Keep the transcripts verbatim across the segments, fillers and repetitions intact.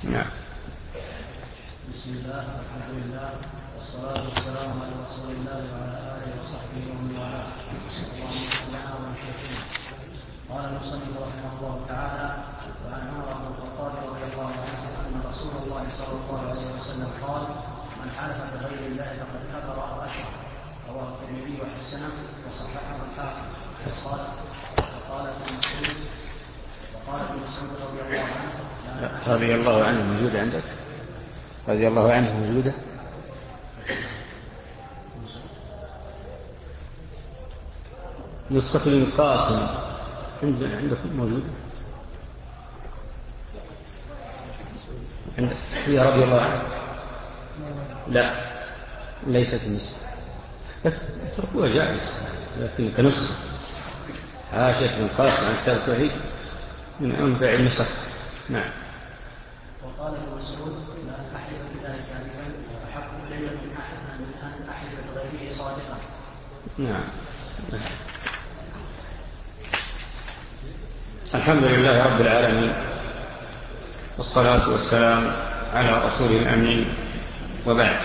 نعم. بسم الله والحمد لله والصلاة والسلام على رسول الله وعلى آله وصحبه ومن والاه. اللهم صل على محمد. قال المصنف رحمه الله تعالى: وعن عمر بن الخطاب رضي الله عنه أن رسول الله صلى الله عليه وسلم قال: من حلف بغير الله فقد كفر أو أشرك. رواه الترمذي وحسنه وصححه الحاكم. قال وقال ابن مسعود وقال ابن مسعود رضي الله عنه: رضي الله عنه موجودة عندك؟ رضي الله عنه موجودة؟ نسخة القاسم عندكم موجودة؟ عندك هي رضي الله عنه؟ لا ليست النسخة، اتركوها جائز، لكن كنسخة عاشت من قاسم عن كتاب التوحيد من أنفع النسخ. نعم. وقال ابن مسعود: لا أحلف بالله كاذبا أحق إلي من أن أحلف بغيره صادقا. نعم. الحمد لله رب العالمين، والصلاة والسلام على رسول الأمين، وبعد.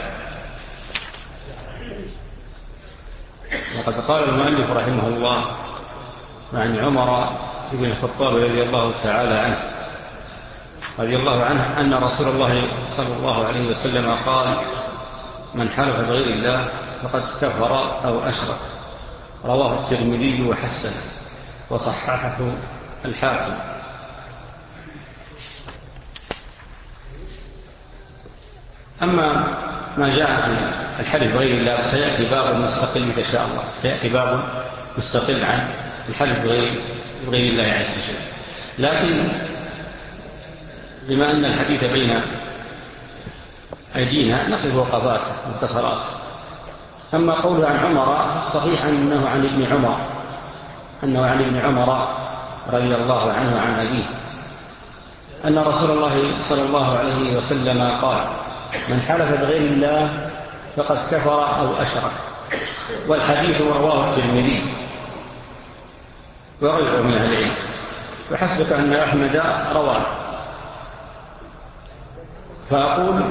وقد قال المؤلف رحمه الله عن عمر بن الخطاب رضي الله تعالى عنه رضي الله عنه أن رسول الله صلى الله عليه وسلم قال: من حلف بغير الله فقد كفر أو أشرك. رواه الترمذي وحسن وصححه الحاكم. أما ما جاء في الحلف بغير الله سيأتي باب مستقل إن شاء الله، سيأتي باب مستقل عن الحلف بغير, بغير الله عز وجل. لكن بما أن الحديث بين أيدينا نقف وقفات مختصرات. أما قوله عن عمر صحيح أنه عن ابن عمر أنه عن ابن عمر رضي الله عنه عن أبيه أن رسول الله صلى الله عليه وسلم قال: من حلف بغير الله فقد كفر أو أشرك. والحديث رواه الترمذي وغيره من أهل العلم، وحسبك أن أحمد رواه. فأقول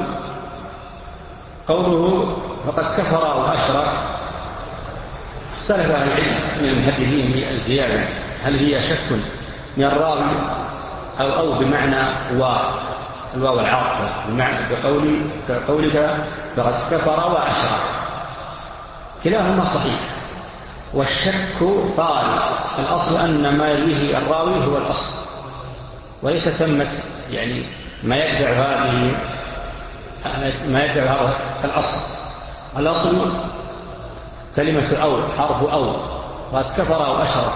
قوله فقد كفر أو أشرك اختلف أهل العلم من المحدثين في الزيادة، هل هي شك من الراوي أو أو بمعنى واو الواو العاطفة بمعنى بقول كقولك فقد كفر وأشرك، كلاهما صحيح. والشك طارئ، الأصل أن ما يرويه الراوي هو الأصل، وليس ثمة يعني ما يدفع هذه ما يدفع هذا الأصل. الأصل كلمة أو، حرف أو، قد كفر أو أشرك.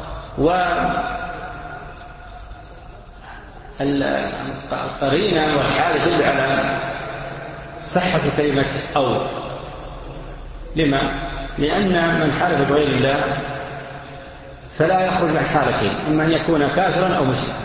والقرينة والحال يدل على صحة كلمة أو. لما؟ لأن من حالف بغير الله فلا يخرج عن حالتين، إما أن يكون كافرا أو مشركا.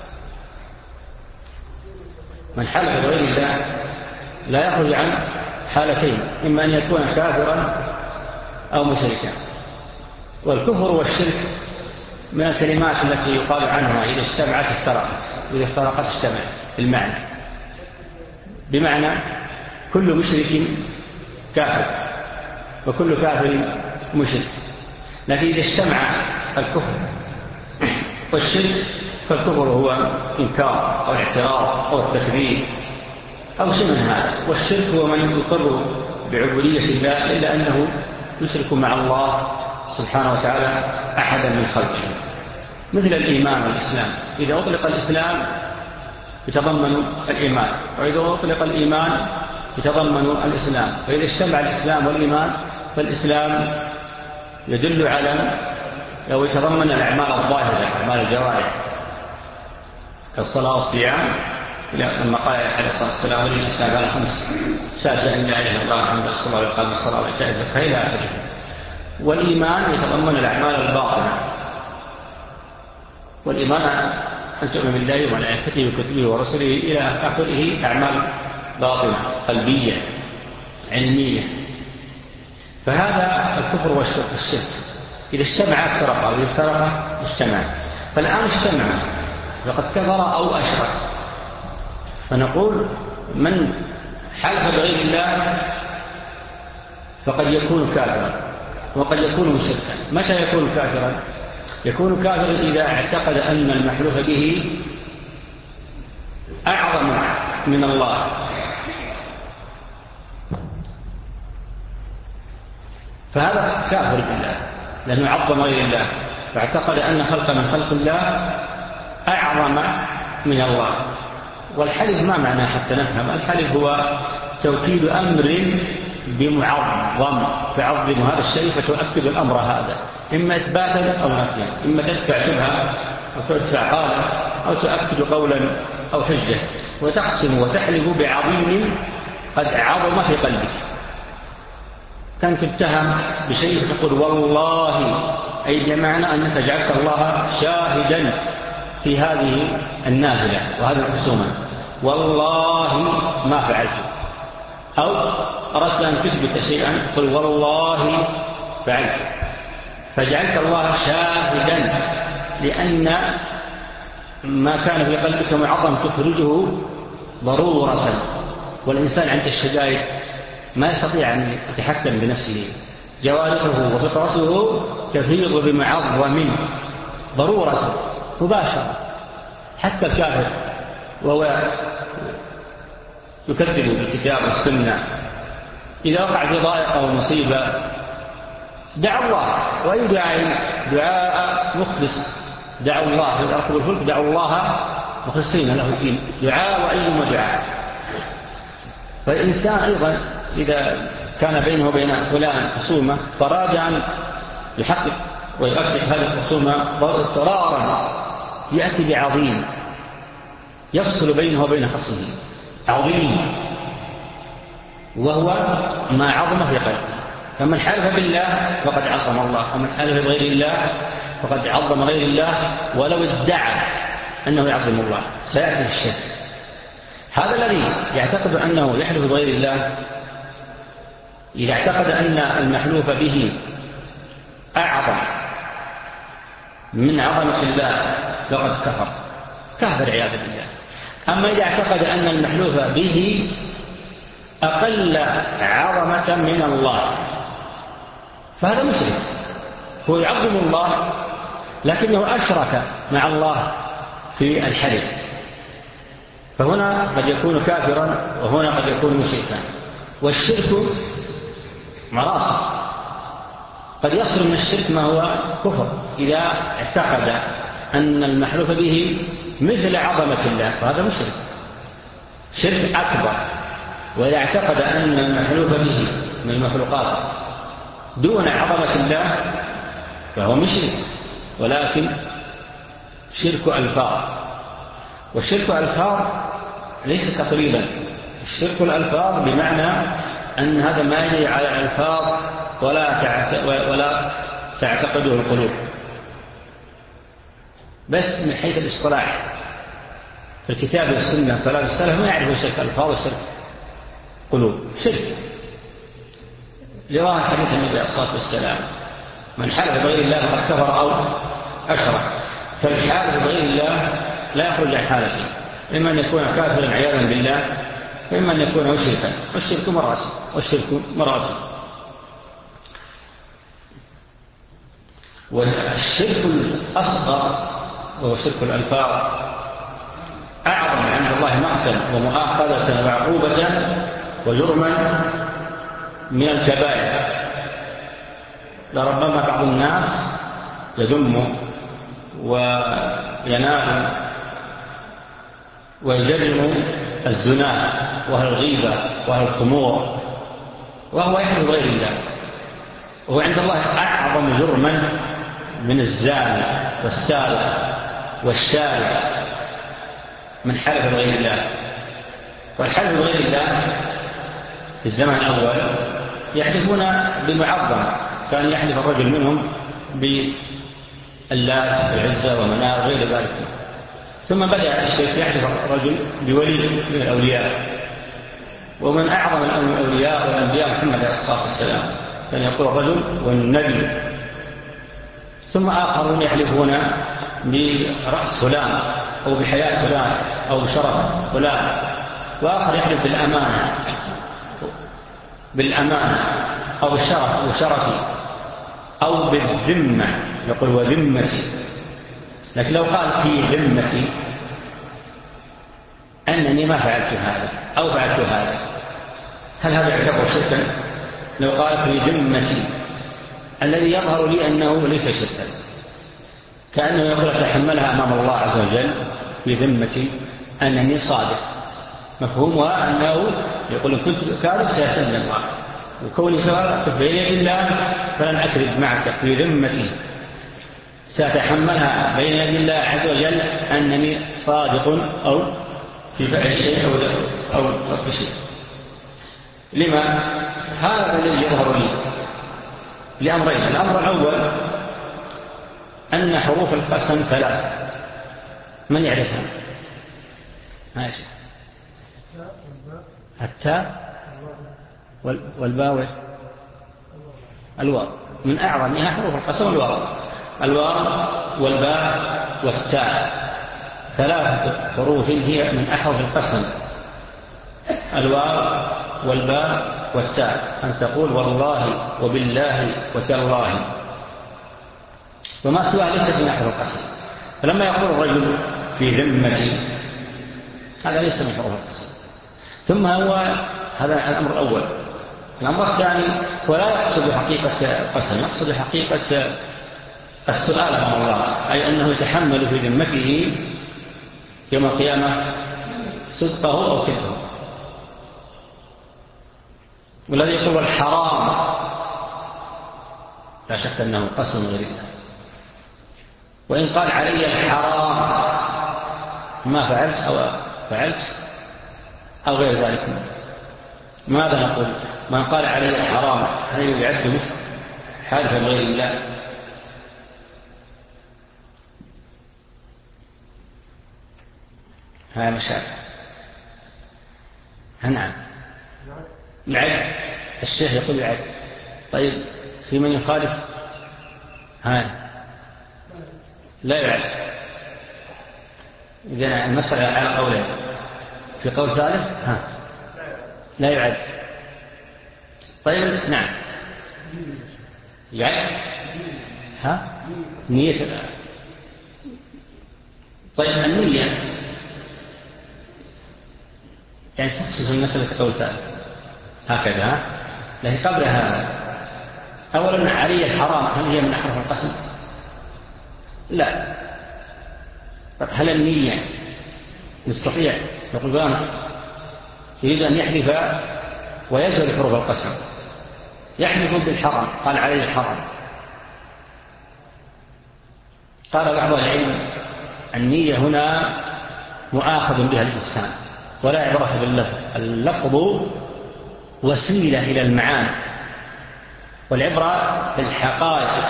من حلف بغير الله لا يخرج عن حالتين، إما أن يكون كافرا أو مشركا. والكفر والشرك من الكلمات التي يقال عنها إذا اجتمعت افترقت، إذا افترقت اجتمعت المعنى، بمعنى كل مشرك كافر وكل كافر مشرك. لكن إذا اجتمع الكفر والشرك فالكفر هو إنكار أو اعتراض أو التكذيب أو شيء من هذا، والشرك هو من يقر بعبودية الله إلا أنه يشرك مع الله سبحانه وتعالى أحدا من خلقه، مثل الإيمان والإسلام. إذا أطلق الإسلام يتضمن الإيمان، وإذا أطلق الإيمان يتضمن الإسلام. فإذا اجتمع الإسلام والإيمان فالإسلام يدل على أو يتضمن الأعمال الظاهرة، أعمال الجوارح كالصلاة والصيام، لما قال عليه الصلاة والسلام: والإسلام على خمس: شهادة أن لا إله إلا الله محمد رسول الله وإقام الصلاة وإيتاء الزكاة إلى آخره. والإيمان يتضمن الأعمال الباطنة، والإيمان أن تؤمن بالله وملائكته وكتبه ورسله إلى آخره، أعمال باطنة قلبية علمية. فهذا الكفر والشرك إذا اجتمع افترقا، وإذا افترقا اجتمع. فالآن اجتمع فقد كفر أو أشرك. فنقول من حلف بغير الله فقد يكون كافرا وقد يكون مشركا. متى يكون كافرا؟ يكون كافرا إذا اعتقد أن المحلوف به أعظم من الله، فهذا كافر بالله لأنه عظم غير الله، فاعتقد أن خلق من خلق الله أعظم من الله. والحلف ما معناه حتى نفهم؟ الحلف هو توكيد أمر بمعظم، فعظم هذا الشيء فتؤكد الأمر هذا، إما إثباتا أو نفيا، إما تدفع شبهة أو تدفع قالا أو تؤكد قولا أو حجة، وتقسم وتحلف بعظيم قد عظم في قلبك. كان تتهم بشيء تقول والله، أي بمعنى أنك جعلت الله شاهدا في هذه النازلة وهذه الخصومة، والله ما فعلته. أو أردت أن تثبت شيئا قل والله فعلته، فجعلت الله شاهدا لأن ما كان في قلبك معظم تخرجه ضرورة، والإنسان عند الشدائد ما يستطيع أن يتحكم بنفسه، جوارحه وفطرته تفيض بمعظم ضرورة مباشرة. حتى الكافر وهو يكذب بالكتاب والسنة إذا وقع في ضائقة ومصيبة دعا الله، وأي دعاء دعاء مخلص، دعوا الله في الأرض والفلك، دعوا الله مخلصين له الدين، دعاء وأيما دعاء. فالإنسان أيضا إذا كان بينه وبين فلان خصومة فراد أن يحقق ويؤكد هذه الخصومة اضطرارا، يأتي بعظيم يفصل بينه وبين خصمه، عظيم وهو ما عظم في قلبه. فمن حلف بالله فقد عظم الله، ومن حلف بغير الله فقد عظم غير الله، ولو ادعى أنه يعظم الله سيأتي الشرك. هذا الذي يعتقد أنه يحلف بغير الله إذا اعتقد أن المحلوف به أعظم من عظمة الله فقد كفر كافر عياذا بالله. أما إذا اعتقد أن المحلوف به أقل عظمة من الله فهذا مشرك، هو يعظم الله لكنه أشرك مع الله في الحلف، فهنا قد يكون كافرا وهنا قد يكون مشركا. والشرك مراتب، قد يصل من الشرك ما هو كفر إذا اعتقد أن المحلوف به مثل عظمة الله فهذا مشرك، شرك أكبر. وإذا اعتقد أن المحلوف به من المخلوقات دون عظمة الله فهو مشرك، ولكن شرك ألفاظ. والشرك ألفاظ ليس تقريبا، الشرك الألفاظ بمعنى أن هذا ما يجري على الألفاظ ولا ولا تعتقده القلوب، بس من حيث الاصطلاح في الكتاب والسنة فلا السلف ما يعرفوا شرك ألفاظ وشرك قلوب. شرك لظاهر حديث النبي عليه الصلاة والسلام من حلف بغير الله فقد كفر أو أشرك. فالحالف بغير الله لا يخرج عن حالته، إما أن يكون كافرا عياذا بالله وإما أن يكون مشركا، والشرك مراتب والشرك مراتب. والشرك الأصغر وهو شرك الألفاظ أعظم عند الله مقتا ومؤاخذة وعقوبة وجرما من الكبائر. لربما بعض الناس يذم وينال ويجرم الزنا وهو الغيبة وهو الخمور وهو يحلف بغير الله، وهو عند الله أعظم جرما من الزاني والسارق والشارع من حلف بغير الله. والحلف بغير الله في الزمن الأول يحلفون بمعظم، كان يحلف الرجل منهم باللات والعزة ومنار وغير ذلك. ثم بدأ الشيخ يحلف الرجل بولي من الأولياء، ومن أعظم الأولياء والأنبياء محمد عليه الصلاة والسلام كان يقول الرجل والنبي. ثم آخرون يحلفون برأس فلان أو بحياة فلان أو بشرف فلان وآخر يحلف بالأمانة بالأمانة أو الشرف وشرفي أو بالذمة يقول وذمتي. لكن لو قال في ذمتي أنني ما فعلت هذا أو فعلت هذا، هل هذا يعتبر شركا؟ لو قال في ذمتي الذي يظهر لي أنه ليس شركا، كأنه يقول أتحملها أمام الله عز وجل في ذمتي أنني صادق، مفهومها أنه يقول إن كنت كاذب سيسلم الله، وكوني سواء بين يد الله فلن أكذب معك في ذمتي، سأتحملها بين يد الله عز وجل أنني صادق أو في فعل شيء أو أو ترك شيء. لما؟ هذا الذي يظهر لي لأمرين. الأمر الأول أن حروف القسم ثلاث، من يعرفها؟ ماشي. التاء والباء الواو، من أعظمها حروف القسم الواو، الواو والباء والتاء، ثلاث حروف هي من أحرف القسم، الواو والباء والتاء، أن تقول والله وبالله وتالله، وما سواه ليست من أحرف القسم. فلما يقول الرجل في ذمتي هذا ليس من حروف القسم. ثم هو هذا الأمر الأول. الأمر الثاني ولا يقصد حقيقة القسم، يقصد حقيقة السؤال عن الله، أي أنه يتحمل في ذمته يوم القيامة صدقه أو كذبه. والذي يقول الحرام لا شك أنه قسم غير الله، وإن قال علي الحرام ما فعلت أو فعلت أو غير ذلك، ماذا نقول؟ من قال علي الحرام هل يعد حالفا غير الله؟ هذا مشاكل. نعم العد، الشيخ يقول العد. طيب في من يخالف؟ هذا لا يعد. إذن المسألة على قولين، في قول ثالث ها لا يعد. طيب نعم يعد ها نية. طيب النية يعني تقصد المسألة قول ثالث هكذا، لكن قبل هذا أولا علي الحرام هل هي من أحرف القسم؟ لا. هل النية يستطيع يقول بان يريد أن يحلف ويجهل حروف القسم، يحلف بالحرام قال عليه الحرام. قال بعض العلم النية هنا مؤاخذ بها الإنسان ولا عبرة باللفظ، اللفظ وسيلة إلى المعاني، والعبرة بالحقائق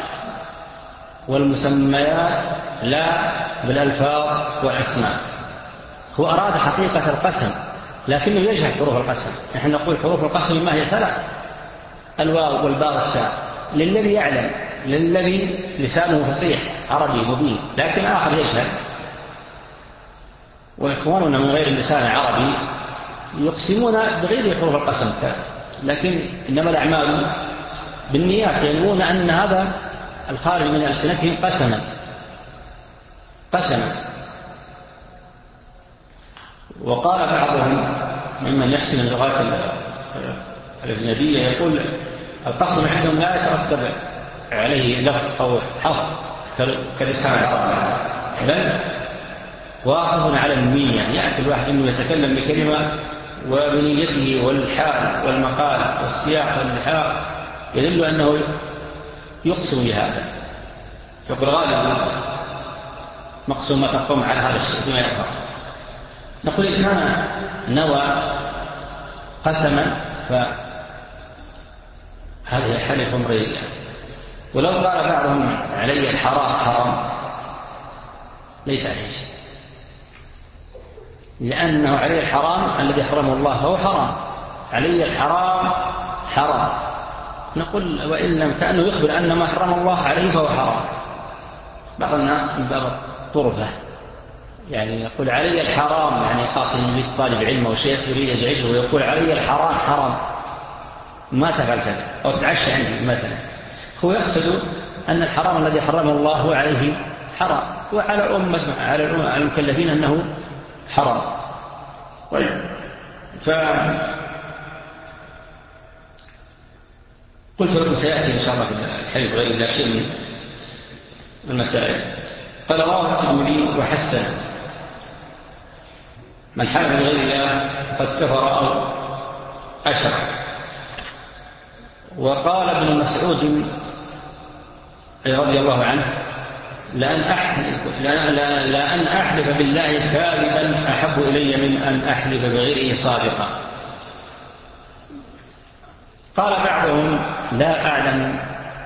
والمسميات لا بالألفاظ والأسماء. هو أراد حقيقة القسم لكنه يجهل حروف القسم. نحن نقول حروف القسم ما هي ثلاث، الواو والباء والتاء، للذي يعلم، للذي لسانه فصيح عربي مبين، لكن آخر يجهل. وإخواننا من غير اللسان العربي يقسمون بغير حروف القسم، لكن إنما الأعمال بالنيات، ينوون أن هذا الخارج من ألسنتهم قسما قسما. وقال بعضهم ممن يحسن اللغات الأجنبية يقول القسم عندهم لا يترتب عليه لفظ أو حرف كلسان العرب، بل واقف على النية. يعني يأتي الواحد أنه يتكلم بكلمة وبنيته والحال والمقال والسياق واللحاق يدل أنه يقسم بهذا. يقول غالبا مقسومة تقوم على هذا الشيء بما يظهر. نقول إن كان نوى قسما فهذه حلف امرئ، ولو قال بعضهم علي الحرام حرام ليس عليه شيء، لأنه عليه الحرام الذي حرمه الله فهو حرام، علي الحرام حرام. نقول وإن لم كأنه يخبر أن ما حرم الله عليه فهو حرام. بعض الناس من باب الطرفة يعني يقول علي الحرام، يعني خاصة يريد طالب علم أو شيخ يريد يزعجه ويقول علي الحرام حرام ما تفعل كذا أو تعشى عندي مثلا، هو يقصد أن الحرام الذي حرمه الله هو عليه حرام، وعلى الأمة على الأمة المكلفين أنه حرام. طيب، فقلت لكم سيأتي إن شاء الله الحديث غير الله شيء من المسائل. قال رواه الترمذي وحسن: من حلف بغير الله قد كفر أو أشرك. وقال ابن مسعود رضي الله عنه: لأن أحلف, لأن أحلف بالله كاذبا أحب إلي من أن أحلف بغيره صادقا. قال بعضهم: لا أعلم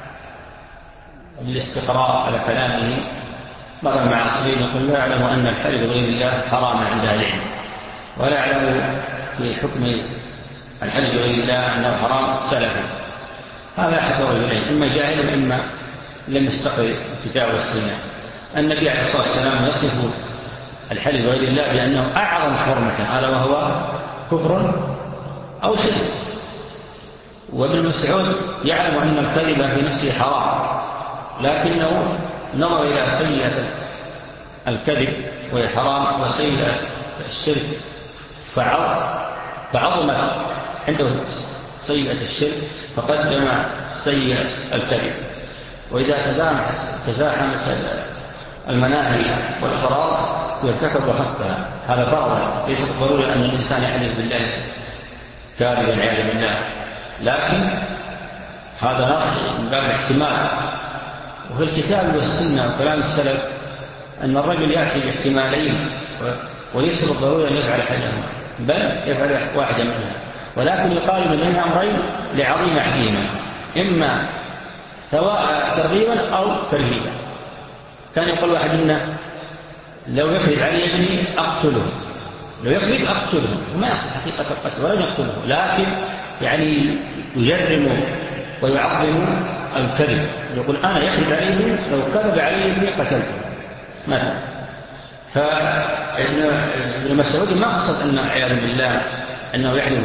بالاستقراء على كلامه، مرة مع أصلين يقول: لا أعلم أن الحلف بغير الله حرام عند أهل العلم، ولا أعلم في حكم الحلف بغير الله أنه حرام سلفا. هذا حسب رجلين: إما جاهل إما لم يستقر الكتاب والسنة. النبي عليه الصلاة والسلام يصف الحلف بغير الله بأنه أعظم حرمة، ألا وهو كفر أو شرك. وابن مسعود يعلم أن الكذب في نفسه حرام، لكنه نظر إلى سيئة الكذب وهي حرام وسيئة الشرك فعظمت عنده سيئة الشرك فقدم سيئة الكذب. وإذا تزاحمت المناهي والأغراض يرتكب حقها، هذا فرضا، ليس ضروري أن الإنسان يحلف بالله كاذبا والعياذ بالله، لكن هذا من باب الاحتمال. وفي الكتاب والسنة وكلام السلف أن الرجل يأتي باحتمالين وليس بالضروري أن يفعل أحدهما، بل يفعل واحدا منها، ولكن يقارن بين أمرين لعظيم أحدهما، إما سواء ترغيبا أو ترهيبا. كان يقول واحد منا: لو يكذب علي ابني أقتله، لو يكذب أقتله، وما يحصل حقيقة القتل ولا يقتله، لكن يعني يجرم ويعظم الكذب، يقول: أنا يكذب عليه، لو كذب علي ابني قتلته مثلا. فابن مسعود ما قصد أن عياذ بالله أنه يحلف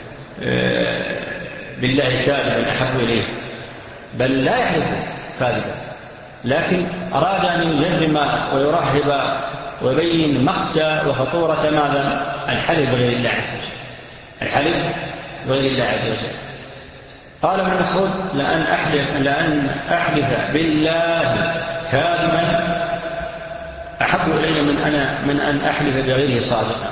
بالله كاذبا أحب إليه، بل لا يحلف كاذبا، لكن أراد أن يجرم ويرهب ويبين مقت وخطورة ماذا؟ الحلف بغير الله عز وجل، الحلف بغير الله عز وجل. قال ابن مسعود: لأن أحلف, لأن أحلف بالله كاذبا أحب إلي من, أنا من أن أحلف بغيره صادقا.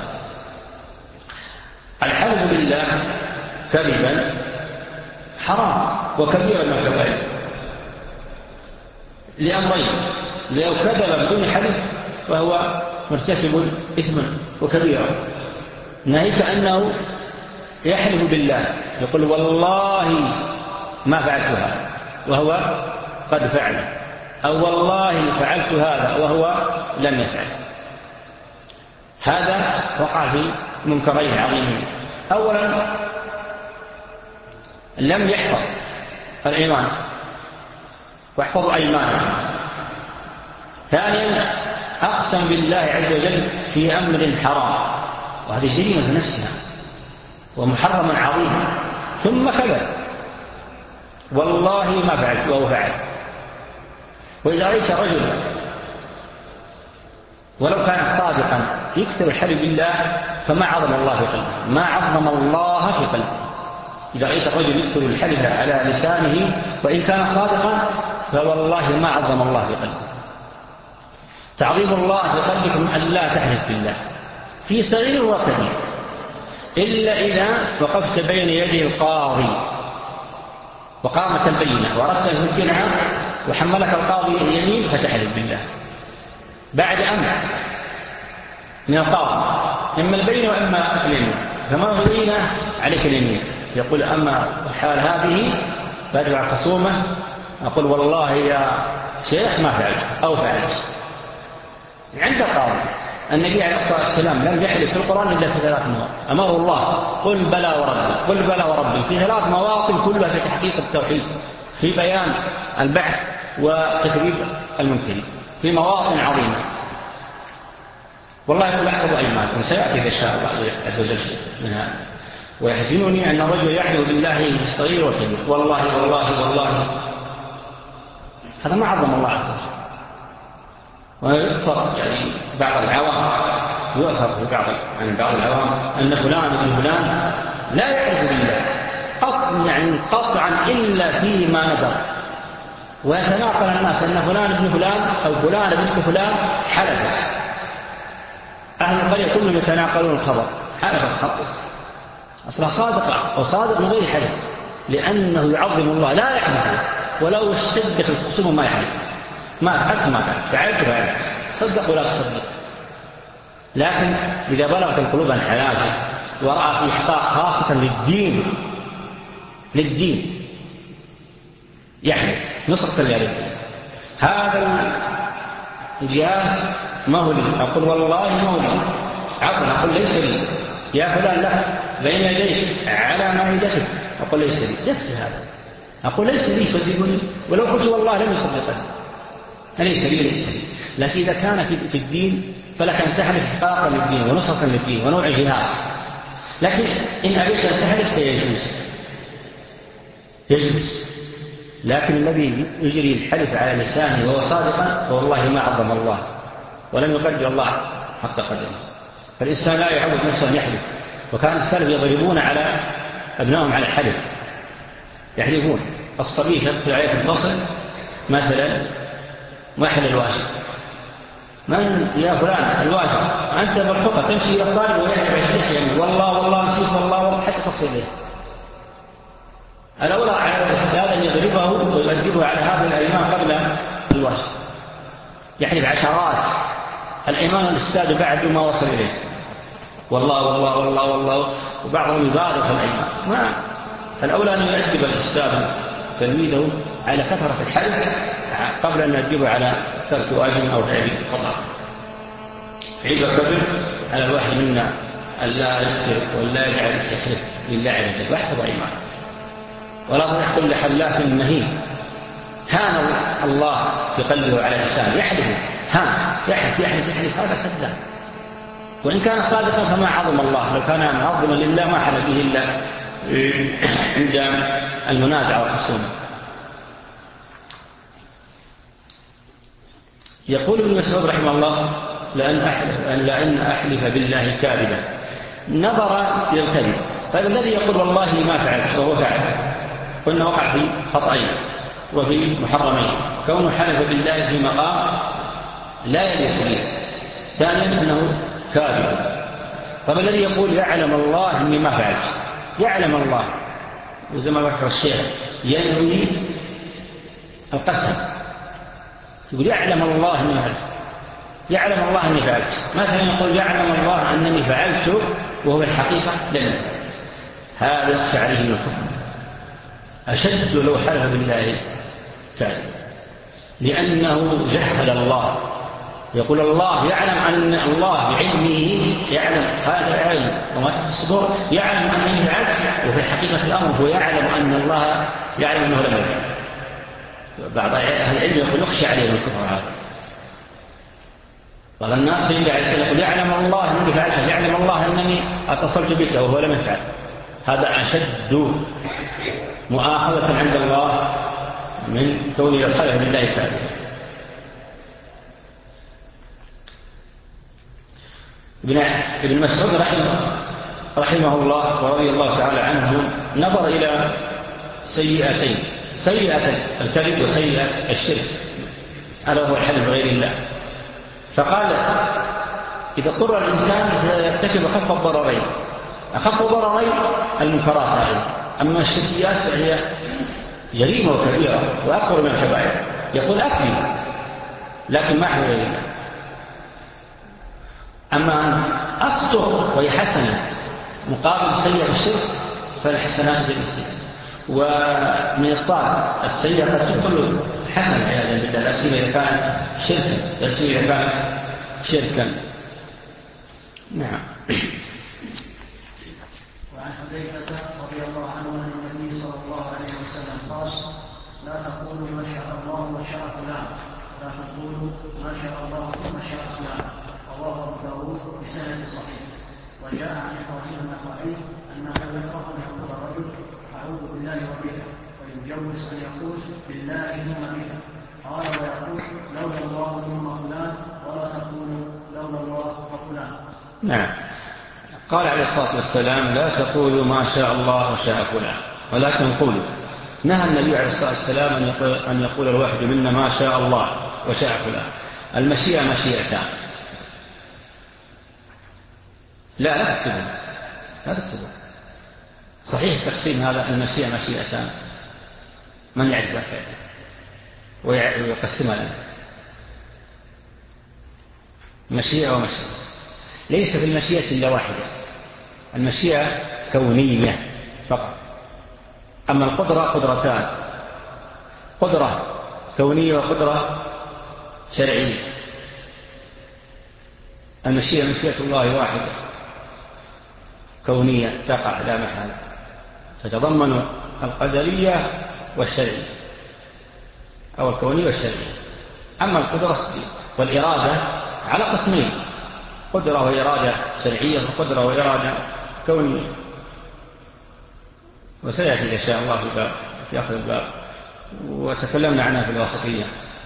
الحلف بالله كذبا حرام وكبير من الكبائر لأمرين: لو كذب بدون حلف فهو مرتكب إثما وكبيرا، ناهيك أنه يحلف بالله، يقول: والله ما فعلتها وهو قد فعل، أو والله فعلت هذا وهو لم يفعل. هذا وقع في منكرين عظيمين: أولا لم يحفظ الإيمان واحفظوا أيمانه. ثانيا أقسم بالله عز وجل في أمر حرام، وهذه جريمة في نفسها ومحرم عظيم، ثم كذب: والله ما فعلت وهو فعل. وإذا رأيت رجلا ولو كان صادقا يكثر الحلف بالله فما عظم الله في قلبه، ما عظم الله في قلبه. إذا رأيت الرجل يكثر الحلف على لسانه وإن كان صادقا فوالله ما عظم الله في قلبه. تعظيم الله في قلبك من أن لا تحلف بالله في صغير وكبير، إلا إذا وقفت بين يدي القاضي وقامت البينة وأردت أن تنكرها وحملك القاضي اليمين فتحلف بالله بعد أمر من القاضي، إما البينة وإما اليمين، فما البينة عليك اليمين. يقول: أما الحال هذه فأدفع الخصومة، أقول: والله يا شيخ ما فعل أو فعلت عند القاضي. النبي عليه الصلاة والسلام لم يحلف في القرآن إلا في ثلاث مواطن، أمر الله: قل بلى وربي، قل بلى وربي، في ثلاث مواطن كلها في تحقيق التوحيد، في بيان البعث وتكذيب المنكرين، في مواطن عظيمة. والله يقول احفظ ايمانكم، سياتي ان شاء الله عز وجل من هذا. ويحزنني ان الرجل يحلف بالله الصغير والكبير، والله والله والله، هذا ما عظم الله عز وجل. ويذكر يعني بعض العوام، يؤثر في بعض عن بعض العوام ان فلان ابن فلان لا يعرف بالله قط يعني قطعا الا فيما نذر، ويتناقل الناس ان فلان ابن فلان او فلان ابن فلان حلف. اهل القريه كلهم يتناقلون الخبر، حلف الخبر اصلا صادق وصادق من غير حلف، لانه يعظم الله لا يحلف، ولو اشتدت الخصوم ما يحلف، ما فعلت ما فعلت فعلت فعلت صدق ولا تصدق. لكن اذا بلغت القلوب عن حلاجه ورأى في إحقاق خاصة للدين للدين يعني نصرة للدين، هذا الجهاز ما هو لي، أقول والله ما هو لي، عفوا أقول ليس لي، يا فلان لك بين يديك على مائدتك، أقول ليس لي، يكفي هذا، أقول ليس لي فزيبني، ولو قلت والله لم يصدقني، ليس لي ليس لي. لكن إذا كان في الدين فلك أن تحلف إحقاقا للدين ونصرة للدين ونوع جهاز. لكن إن أبيت أن تحلف فيجوز يجوز، لكن الذي يجري الحلف على لسانه وهو صادقا فوالله ما عظم الله ولم يقدر الله حق قدره. فالإنسان لا يعود نفسه أن يحلف، وكان السلف يضربون على أبنائهم على الحلف، يحلفون. الصبي يدخل عليه في الفصل مثلا محل الواجب، من يا فلان الواجب، أنت بالحقة تمشي إلى الطالب ويحلف عشرين يمين، والله والله نسيت والله والله حتى تصل إليه. الأولى على الأستاذ أن يضربه ويؤدبه على هذه الأيمان قبل الواجب، يحلف عشرات الأيمان الأستاذ بعد ما وصل إليه، والله والله والله والله، وبعضهم يبالغ في الأيمان. ما الأولى أن يؤدب الأستاذ تلميذه على كثرة الحلف قبل أن يؤدبه على ترك واجب أو فعل خطأ. عيب كبير على الواحد منا أن لا يذكر ولا يجعل يحلف لله عز وجل، واحفظ أيمانه ولا تحكم لحلاف مهين. هان الله في قلبه على لسانه، يحلف هان يحلف يحلف يحلف، هذا كذاب. وإن كان صادقا فما عظم الله، لو كان معظما لله ما حلف به إلا عند المنازعة والخصومة. يقول ابن مسعود رحمه الله لأن أحلف, لأن أحلف بالله كاذبا، نظر إلى الكذب. طيب الذي يقول والله ما فعلت وهو فعل، قلنا وقع في خطأين وفي محرمين، كونه حلف بالله في مقام لا يليق به. ثانيا أنه كاذب. طيب الذي يقول يعلم الله أني ما فعلت، يعلم الله، وزي ما ذكر الشيخ ينوي القسم، يقول يعلم الله أني فعلت، يعلم الله أني فعلت. مثلا يقول يعلم الله أنني فعلت وهو الحقيقة لم يفعل، هذا يخشى عليه من الكفر أشد لو حلف بالله تعالى، لأنه جهل الله. يقول الله يعلم أن الله بعلمه يعلم هذا علم وما تحت الصدور، يعلم أنني فعلت وفي حقيقة الأمر هو يعلم أن الله يعلم أنه لم يفعل. بعض أهل العلم يقول يخشى عليه من الكفر هذا. قال الناس يقول يعلم الله أنني فعلت، يعلم الله أنني اتصلت بك وهو لم يفعل، هذا أشد مؤاخذة عند الله من كونه الحلف بالله تعالى. ابن مسعود رحمه, رحمه الله ورضي الله تعالى عنه نظر إلى سيئتين، سيئة الكذب وسيئة الشرك، ألا وهو الحلف بغير الله. فقال إذا اضطر الإنسان يرتكب أخف الضررين، أخف الضررين المنكرات هذه، أما الشركيات فهي جريمة وكبيرة وأكبر من الكبائر. يقول أكبر لكن ما حول الله. أما أصدق وهي حسنة مقابل سيئة الشرك فالحسنات زي السيئة، ومن الطاعة السيئة قد تدخل حسنة عياذا بالله، لا سيما إذا كانت شركا، لا سيما إذا كانت شركا. نعم. وعن حذيفة رضي الله عنه أن النبي صلى الله عليه وسلم قال: لا تقولوا ما شاء الله وشاء فلان، لا تقولوا ما شاء الله ثم شاء فلان، رواه أبو داود إبراهيم النخعي أنه يكره أن يقول الرجل أعوذ بالله وبك، ويجوز أن يقول بالله ثم بك. قال ويقول لولا الله ثم فلان، ولا تقول لولا الله وفلان. نعم. قال عليه الصلاة والسلام لا تقولوا ما شاء الله وشاء فلان ولكن قولوا. نهى النبي عليه الصلاة والسلام أن يقول, أن يقول الواحد منا ما شاء الله وشاء فلان. المشيئة مشيئتان. لا لا تكتبون لا تكتبون صحيح تقسيم هذا المشيئة مشيئتان، من يعرف ذلك ويقسمها لنا. مشيئة ومشيئة، ليس في المشيئة إلا واحدة، المشيئة كونية فقط، أما القدرة قدرتان، قدرة كونية وقدرة شرعية. المشيئة مشيئة الله واحدة كونية تقع لا محالة، تتضمن القدرية والشرعية أو الكونية والشرعية. أما القدرة والإرادة على قسمين، قدرة وإرادة شرعية وقدرة وإرادة كونية، وسيأتي إن شاء الله في, باب في آخر الباب وتكلمنا عنها في الواسطية.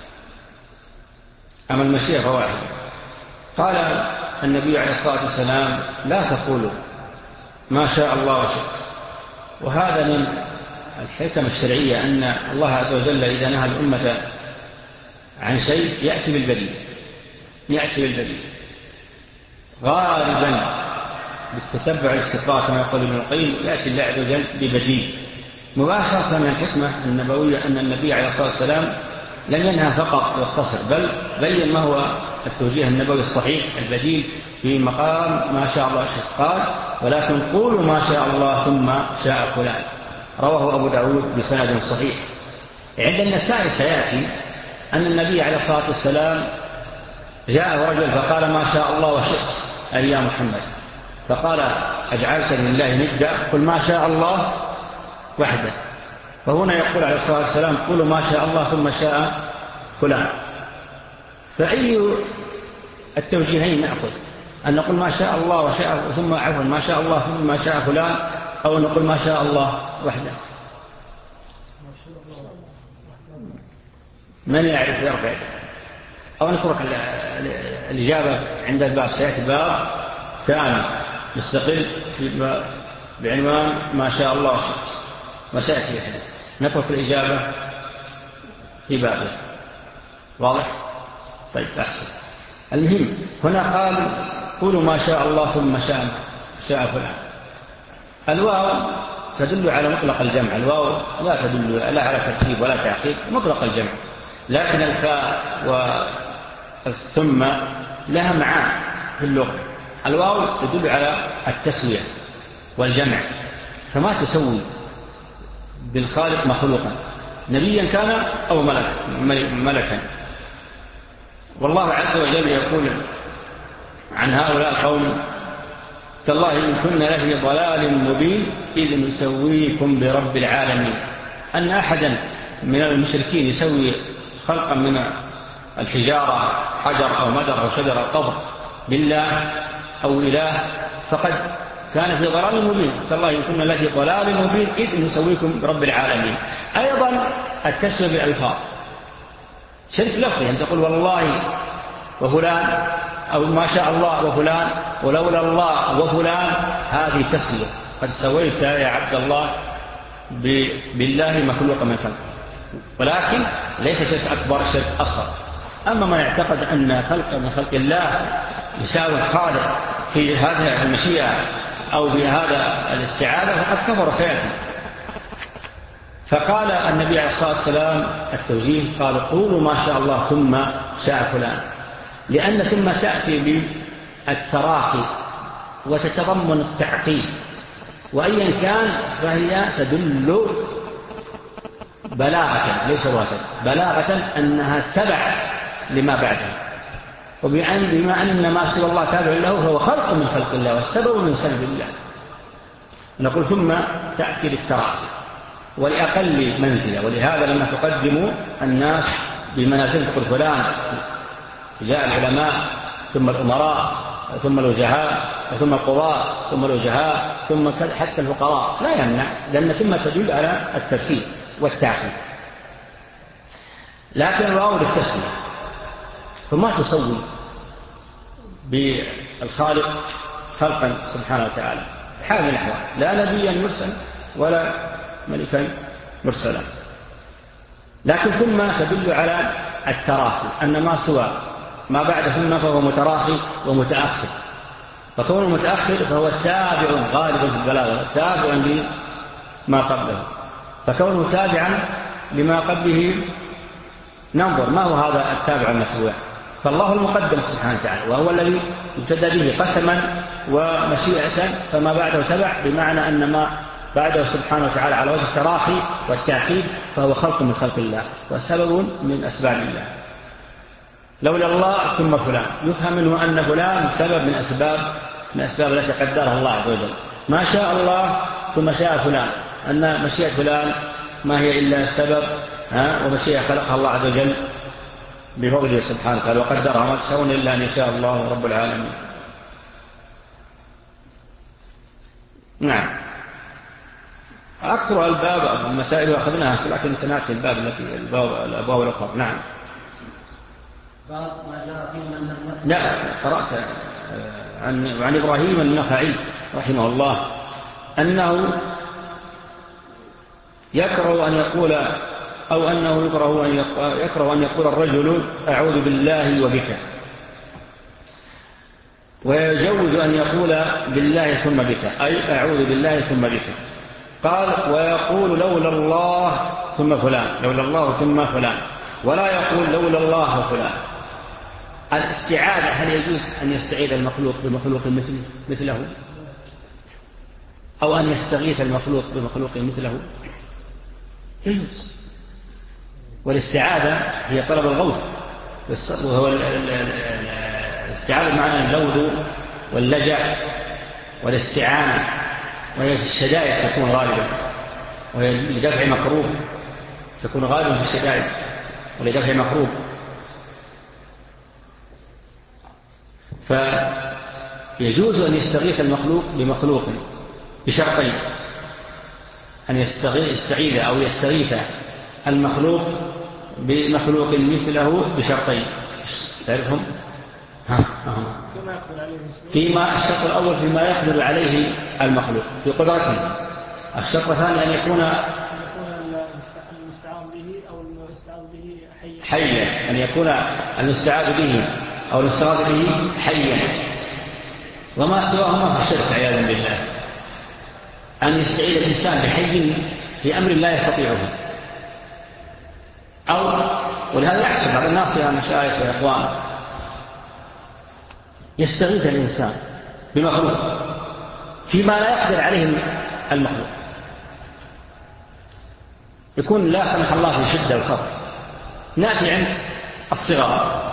أما المشيئة فواحدة. قال النبي عليه الصلاة والسلام لا تقولوا ما شاء الله وشئت، وهذا من الحكم الشرعية أن الله عز وجل إذا نهى الأمة عن شيء يأتي بالبديل، يأتي بالبديل غالبا بالتتبع الاستقراء كما يقول ابن القيم، يأتي الله عز وجل ببديل مباشرة. من الحكمة النبوية أن النبي عليه الصلاة والسلام لم ينهى فقط واقتصر، بل بين ما هو التوجيه النبوي الصحيح البديل في مقام ما شاء الله شئت. قال ولكن قولوا ما شاء الله ثم شاء فلان، رواه أبو داود بسند صحيح. عند النسائي سيأتي أن النبي عليه الصلاة والسلام جاء رجل فقال ما شاء الله وشئت أي يا محمد، فقال أجعلت لله ندا، قل ما شاء الله وحده. فهنا يقول عليه الصلاة والسلام قولوا ما شاء الله ثم شاء فلان. فأي التوجيهين نأخذ؟ أن نقول ما شاء الله وشاء ثم عفوا ما شاء الله ثم شاء فلان، أو نقول ما شاء الله وحده؟ من يعرف يرفع؟ أو نترك الإجابة عند الباب، سيأتي باب ثاني مستقل بعنوان ما شاء الله وشئت وسيأتي يحدث، نترك الإجابة في بابه. واضح؟ طيب أحسن. المهم هنا قال قولوا ما شاء الله ثم شاء شاء فلان. الواو تدل على مطلق الجمع، الواو لا تدل لا على ترتيب ولا تعقيب، مطلق الجمع. لكن الفاء والثم لها معان في اللغة. الواو تدل على التسوية والجمع، فما تسوي بالخالق مخلوقا نبيا كان أو ملكا. والله عز وجل يقول عن هؤلاء القوم تالله إن كنا لفي ضلال مبين إذ نسويكم برب العالمين. أن أحدا من المشركين يسوي خلقا من الحجارة حجر أو مدر أو شجر أو قبر بالله أو إله فقد كان في ضلال مبين. تالله إن كنا لفي ضلال مبين إذ نسويكم برب العالمين. أيضا التسوية بالألفاظ شرك لفظي، أن تقول والله وفلان أو ما شاء الله وفلان ولولا الله وفلان، هذه تسوية. قد سويت يا عبد الله بالله مخلوق من خلق، ولكن ليس شرك أكبر، شرك أصغر. أما من اعتقد أن خلق من خلق الله يساوي الخالق في هذه المشيئة أو في هذا الاستعاذة فقد كفر سيأتي. فقال النبي عليه الصلاة والسلام التوجيه قال قولوا ما شاء الله ثم شاء فلان، لأن ثم تأتي بالتراخي وتتضمن التعقيب، وأيا كان فهي تدل بلاغة ليس واسد بلاغة أنها تبع لما بعدها، وبما أن ما سوى الله تابع له فهو خلق من خلق الله والسبب من سبب الله. نقول ثم تأتي بالتراخي والأقل منزلة، ولهذا لما تقدم الناس بمنازل تقول فلان جاء العلماء ثم الأمراء ثم الوجهاء ثم القضاة ثم الوجهاء ثم حتى الفقراء لا يمنع، لأن ثم تدل على الترتيب والتعقيب. لكن الواو للتسمية، فما تسوي بالخالق خلقا سبحانه وتعالى حال من الأحوال، لا نبيا مرسلا ولا ملكا مرسلا. لكن ثم تدل على التراخي، أن ما سوى ما بعد ثم فهو متراخي ومتأخر، فكونه متأخر فهو تابع غالبا في البلاغة، تابع لما قبله، فكونه تابعا لما قبله ننظر ما هو هذا التابع المتبوع. فالله المقدم سبحانه وتعالى وهو الذي ابتدى به قسما ومشيئة، فما بعده تبع، بمعنى أن ما بعده سبحانه وتعالى على وجه التراخي والتأكيد فهو خلق من خلق الله وسبب من أسباب الله. لولا الله ثم فلان، يفهم منه أن فلان سبب من أسباب من أسباب التي قدرها الله عز وجل. ما شاء الله ثم شاء فلان، أن مشيئة فلان ما هي إلا السبب، ومشيئة خلقها الله عز وجل بفضله سبحانه وتعالى، وقدرها ما تشاءون إلا أن يشاء الله رب العالمين. نعم، أكثر الباب المسائل أخذناها، لكن سنأتي الباب التي الأبواب الأخرى. نعم. لا، قرأت عن, عن إبراهيم النخعي رحمه الله أنه يكره أن يقول أو أنه يكره أن يكره أن يقول الرجل أعوذ بالله وبك، ويجوز أن يقول بالله ثم بك، أي أعوذ بالله ثم بك. قال ويقول لولا الله ثم فلان، لولا الله ثم فلان، ولا يقول لولا الله وفلان. الاستعاذة هل يجوز أن يستعيذ المخلوق بمخلوق مثله, مثله أو أن يستغيث المخلوق بمخلوق مثله؟ يجوز. والاستعاذة هي طلب الغوث، وهو الاستعاذة معنى اللوذ واللجأ والاستعانة، وهي في الشدائد تكون غالبا، وهي لدفع مكروه تكون غالبا في الشدائد ولدفع مكروه. فيجوز أن يستغيث المخلوق بمخلوق بشرطين: أن يستعيذ أو يستغيث المخلوق بمخلوق مثله بشرطين، تعرفهم؟ ها ها. فيما الشرط الأول فيما يقدر عليه المخلوق في قدرته، الشرط الثاني أن يكون المستعاذ به أو المستعاذ به حيا، حيا أن يكون المستعاذ به أو المستعاذ به حيا، وما سواهما في الشرك عياذا بالله. أن يستعيذ الإنسان بحي في أمر لا يستطيعه، أو ولهذا يحصل بعض الناس يا مشايخ وإخوان يستغيث الإنسان بمخلوق فيما لا يقدر عليه المخلوق، يكون لا سمح الله في شدة وخطر. نأتي عند الصغار،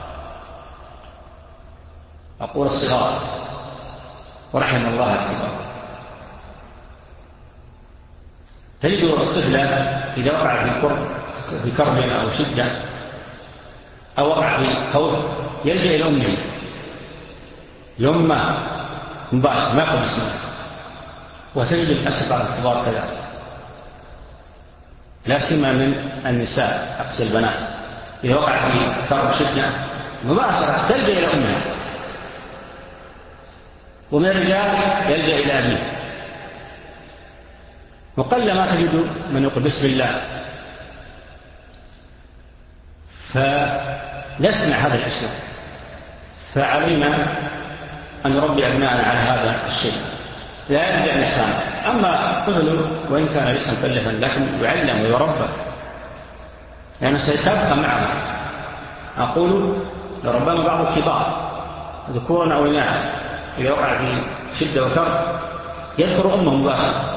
أقول الصغار ورحم الله الكبار. تجد الطفل إذا وقع في كرب في كرب أو شدة أو وقع في خوف يلجأ إلى أمه يمه مباشر ما يقول بسمه. وتجد الأسف على الكبار كذلك، لا سيما من النساء أقصى البنات، إذا وقع في كرب شدة مباشرة تلجأ إلى أمها، ومن الرجال يلجأ إلى أبيه. وقل ما تجد من يقول بسم الله. فنسمع هذا الأشياء، فعلينا أن نربي أبناءنا على هذا الشيء، لا يرجع الإنسان. أما الطفل وإن كان لسا مكلفا لكن يعلم ويربى، لأنه سيتبقى معه. أقول لربما بعض الكبار ذكورا أو إناثا إذا وقع في شدة وكرب يذكر أمه مباشرة،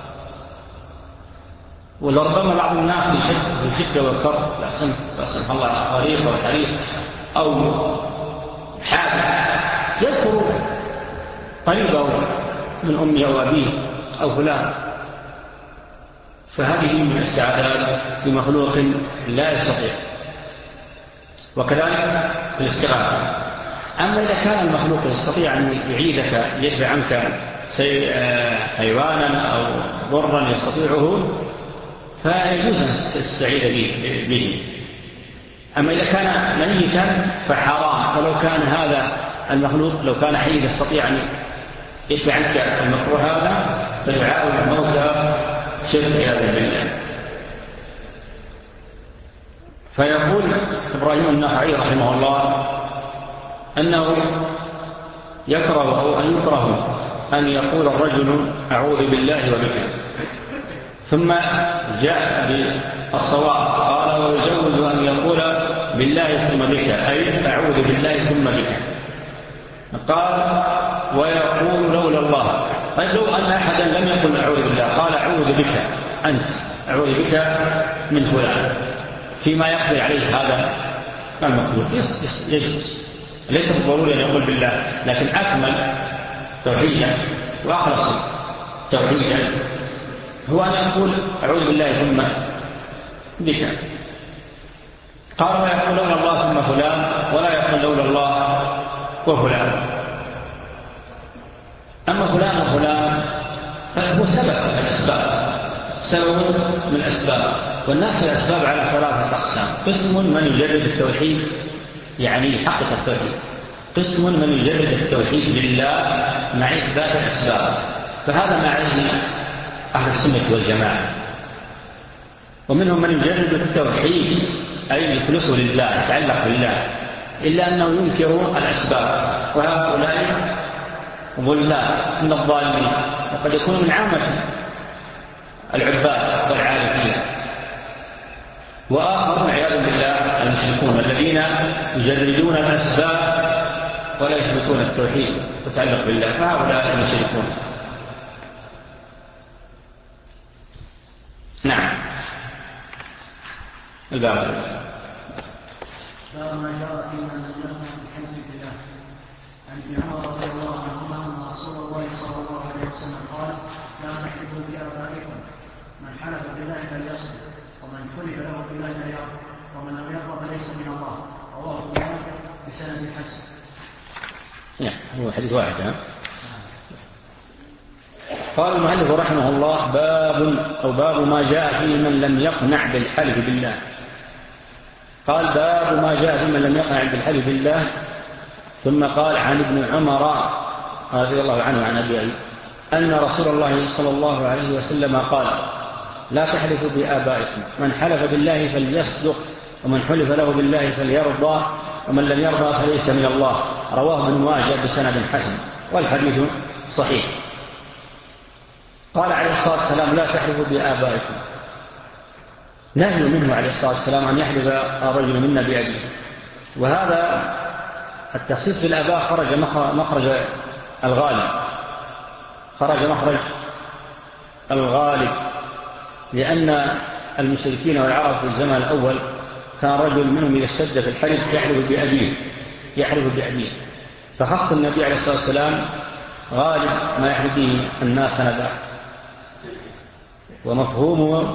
ولربما بعض الناس في شدة والكرب لا سمح الله غريق أو حريق أو حادث يذكر قريبه من أمه أو أبيه أو فلان، فهذه من الاستعاذات بمخلوق لا يستطيع. وكذلك في الاستغاثة. أما إذا كان المخلوق يستطيع أن يعيدك يدفع عنك حيوانا أو ضرا يستطيعه فيجوز أن تستعيد به. أما إذا كان ميتا فحرام. ولو كان هذا المخلوق لو كان حي يستطيع أن يدفع عنك المكروه هذا فدعاء الموتى شرك هذا بالله. فيقول إبراهيم النخعي رحمه الله أنه يكره أو أن يكره أن يقول الرجل أعوذ بالله وبك، ثم جاء بالصواب قال ويجوز أن يقول بالله ثم بك، أي أعوذ بالله ثم بك. قال ويقول لولا الله. طيب لو أن أحدا لم يقل أعوذ بالله قال أعوذ بك أنت، أعوذ بك من فلان، فيما يقضي عليه هذا المطلوب يجوز، ليس بالضروري أن يقول بالله، لكن أكمل توحيدا وأخلص توحيدا هو أن يقول أعوذ بالله ثم بك. قال ويقول لولا الله ثم فلان، ولا يقول لولا الله وفلان. أما فلان وفلان فهو سبب الأسباب، سبب من الأسباب. والناس الأسباب على ثلاثة أقسام: قسم من يجرد التوحيد يعني حقق التوحيد، قسم من يجرد التوحيد لله مع إثبات الأسباب، فهذا ما عليه أهل السنة والجماعة. ومنهم من يجرد التوحيد أي يخلصه لله يتعلق بالله إلا أنه ينكر الأسباب، وهؤلاء ضلال من الظالمين، وقد يكون من عامة العباد والعارفين. وآخر والعياذ بالله المشركون الذين يجردون الأسباب ولا يثبتون التوحيد وتعلق بالله، فهؤلاء المشركون. نعم. الباب باب ما جاء في من لم يقنع بحمد الله. عن ابن عمر رضي الله عنهما ان رسول الله صلى الله عليه وسلم قال: لا تحلفوا بآبائكم، من حلف بالله فليصدق، ومن حلف له بالله فليرضى، ومن لم يرضى فليس من الله. رواه ابن ماجه بسند حسن. نعم، هو حديث واحد. ها؟ قال المؤلف رحمه الله: باب أو باب ما جاء في من لم يقنع بالحلف بالله. قال: باب ما جاء في من لم يقنع بالحلف بالله. ثم قال: عن ابن عمر رضي الله عنه عن أبيه أن رسول الله صلى الله عليه وسلم قال: لا تحلفوا بآبائكم، من حلف بالله فليصدق، ومن حلف له بالله فليرضى، ومن لم يرضى فليس من الله. رواه ابن ماجه بسند حسن، والحديث صحيح. قال عليه الصلاة والسلام: لا تحلفوا بآبائكم، نهي منه عليه الصلاة والسلام أن يحلف الرجل منا بأبيه. وهذا التخصيص بالآباء خرج مخرج الغالب، خرج مخرج الغالب، لأن المشركين والعرب في الزمن الأول كان رجل منهم إذا اشتد في الحلف يحلف بأبيه يحلف بأبيه فخص النبي عليه الصلاة والسلام غالب ما يحلف به الناس نبأ. ومفهومه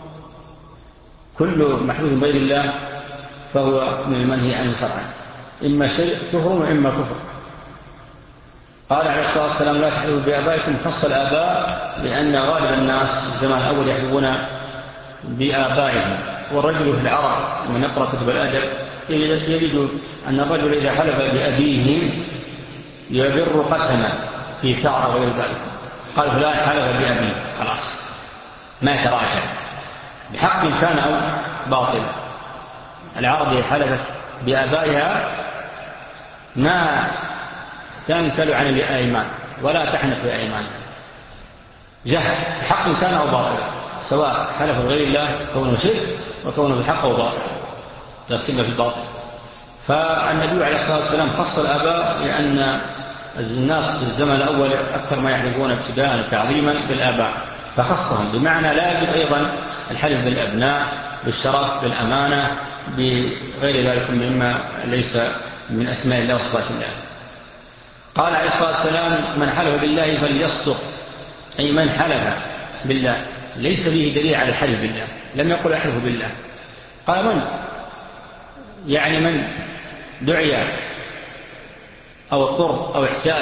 كل محلوف بين الله فهو من المنهي عنه شرعا، إما شيء كفر وإما كفر. قال عليه الصلاة والسلام: لا تحلفوا بآبائكم، خص الآباء لأن غالب الناس في الزمان الأول يحلفون بآبائهم. والرجل في العرب من يقرأ كتب الأدب يجد أن الرجل إذا حلف بأبيه يبر قسما في ثأر غير ذلك. قال فلان حلف بأبيه، خلاص ما يتراجع بحق كان أو باطل. العرب حلفت بآبائها ما تنكل عن الأيمان ولا تحنف بأيمان، جهل بحق كان أو باطل، سواء حلف بغير الله كونه شرك وكونه بالحق أو باطل، لا سلم في الباطل. فالنبي عليه الصلاة والسلام خص الآباء لأن الناس في الزمن الأول أكثر ما يحلفون ابتداء تعظيما بالآباء، فخصهم، بمعنى لا يجوز أيضا الحلف بالأبناء بالشرف بالأمانة بغير ذلك مما ليس من أسماء الله وصفات الله. قال عليه الصلاة والسلام: من حلف بالله فليصدق، أي من حلف بالله ليس به دليل على الحلف بالله، لم يقل أحلف بالله. قال من؟ يعني من دعي أو اضطر أو احتاج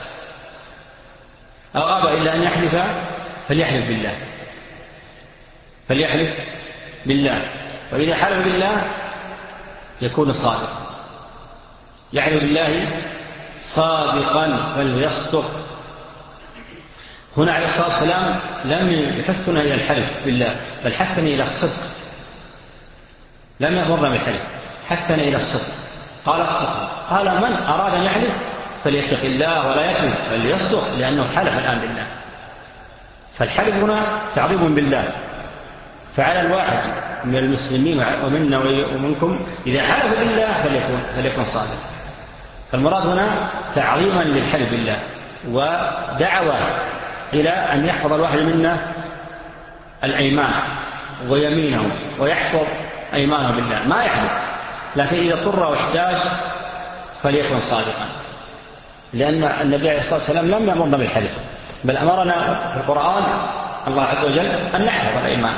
أو أبى إلا أن يحلف فليحلف بالله فليحلف بالله وإذا حلف بالله يكون صادقا، يحلف بالله صادقا فليصدق. هنا عليه الصلاة والسلام لم يحثنا إلى الحلف بالله بل حثنا إلى الصدق، لم يأمرنا بالحلف، حثنا إلى الصدق. قال الصدق، قال من أراد أن يحلف فليتق الله ولا يحلف فليصدق، لأنه حلف الآن بالله. فالحلف هنا تعظيم بالله، فعلى الواحد من المسلمين ومنا ومنكم إذا حلف بالله فليكن, فليكن صادق. فالمراد هنا تعظيما للحلف بالله ودعوة إلى أن يحفظ الواحد منا الأيمان ويمينه ويحفظ أيمانه بالله، ما يحلف، لكن إذا اضطر واحتاج فليكن صادقا، لأن النبي عليه الصلاة والسلام لم يأمرنا بالحلف بل أمرنا في القرآن الله عز وجل أن نحفظ الأيمان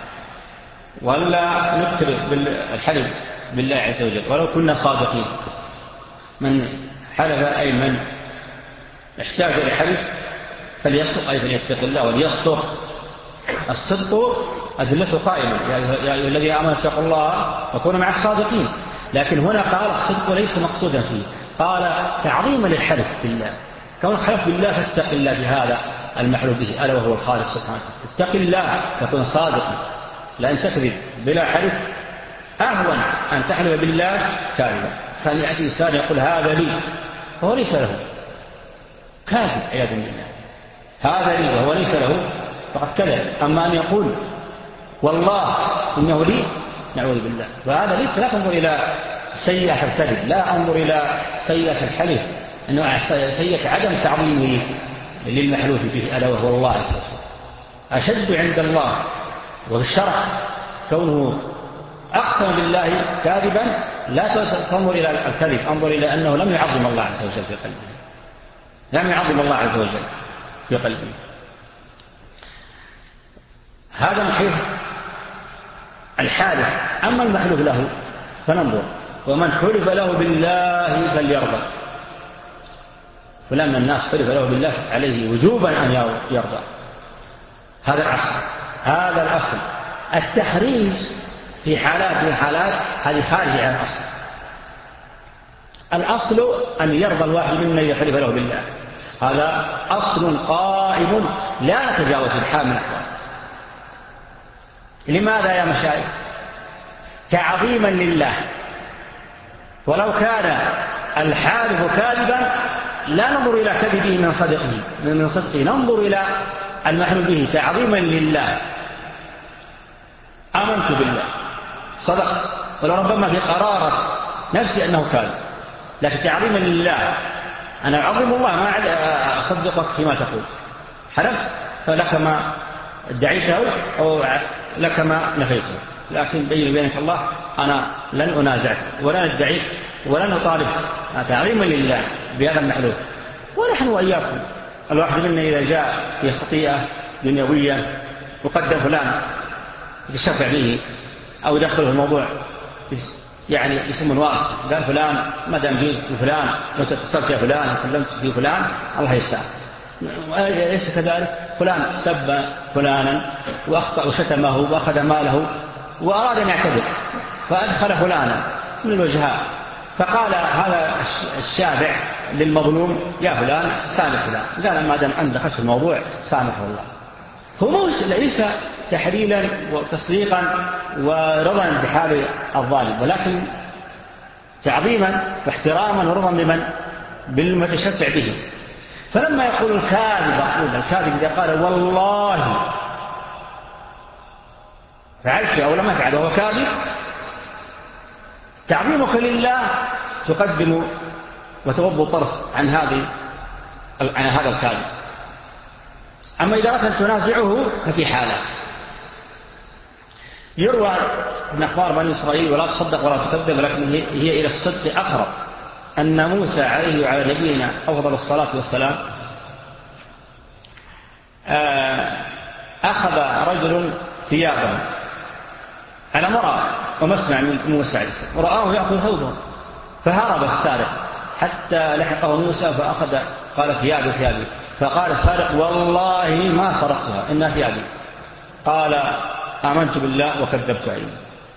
ولا نكثر بالحلف بالله عز وجل ولو كنا صادقين. من حلف أي من احتاج إلى حلف فليصدق أي فليتق الله وليصدق. الصدق أدلته قائمة، يا أيها الذين آمنوا اتقوا الله وكونوا مع الصادقين. لكن هنا قال الصدق ليس مقصودا فيه، قال تعظيما للحلف بالله، كون الحلف بالله فاتق الله بهذا المحلوف به ألا وهو الخالق سبحانه. اتق الله تكون صادقا، لأن تكذب بلا حلف أهون أن تحلف بالله كاذبا. كان يأتي إنسان يقول هذا لي وهو ليس له، كاذب عياذا بالله، هذا لي وهو ليس له فقد كذب. أما أن يقول والله إنه لي نعوذ بالله، وهذا ليس، لا تنظر إلى سيئة الكذب، لا أنظر إلى سيئة الحلف، أنه سيئة عدم تعظيمه للمحلوف به ألا وهو الله عز وجل. أشد عند الله والشرع كونه أقسم بالله كاذبا، لا تنظر إلى الكذب، انظر إلى أنه لم يعظم الله عز وجل في قلبه، لم يعظم الله عز وجل في قلبه. هذا من حيث الحالف. أما المحلوف له فننظر، ومن حلف له بالله فليرضى. فلما الناس حلف له بالله عليه وجوبا أن يرضى. هذا الأصل، هذا الأصل. التحريج في حالات من حالات هذه خارجة عن الأصل. الأصل أن يرضى الواحد منا يحلف له بالله، هذا أصل قائم لا نتجاوز الحال من الأحوال. لماذا يا مشايخ؟ تعظيما لله. ولو كان الحالف كاذبا لا ننظر إلى كذبه من صدقه من صدقه ننظر إلى المحلوف به تعظيما لله. آمنت بالله صدق، ولربما في قرارة نفسي أنه كاذب، لكن تعظيما لله أنا أعظم الله ما أصدقك فيما تقول. حلفت فلك ما ادعيته أو لك ما نفيته، لكن بيني بينك الله أنا لن أنازعك ولا ندعيك ولن أطالبك، تعظيما لله بهذا المحلوف. ونحن وإياكم الواحد منا إذا جاء في خطيئة دنيوية وقدم فلان يشفع به أو يدخله الموضوع يعني اسم واسط، قال فلان ما دام جيت بفلان وانت اتصلت يا فلان وكلمت في فلان الله يسامح. ليس كذلك، فلان سب فلانا وأخطأ وشتمه وأخذ ماله وأراد أن يعتذر فأدخل فلانا من الوجهاء، فقال هذا الشافع للمظلوم يا فلان سامح فلان، قال ما دام أن دخلت الموضوع سامحه الله. هو ليس تحليلا وتصديقا ورضا بحال الظالم، ولكن تعظيما واحتراما ورضا بمن بالمتشفع به. فلما يقول الكاذب أقول الكاذب إذا قال والله فعلت أو لم أفعل وهو كاذب، تعظيمك لله تقدم وتغض الطرف عن هذه عن هذا الكاذب. أما إذا أردت أن تنازعه ففي حالات يروى من أخبار بني إسرائيل ولا تصدق ولا تكذب، لكن هي إلى الصدق أقرب، أن موسى عليه وعلى نبينا أفضل الصلاة والسلام أخذ رجل ثيابه على مرأة ومسمع من موسى عليه السلام ورآه يأخذ ثوبه، فهرب السارق حتى لحقه موسى فأخذ قال ثيابي ثيابي فقال السارق والله ما سرقتها إنها ثيابي. قال آمنت بالله وكذبت عليه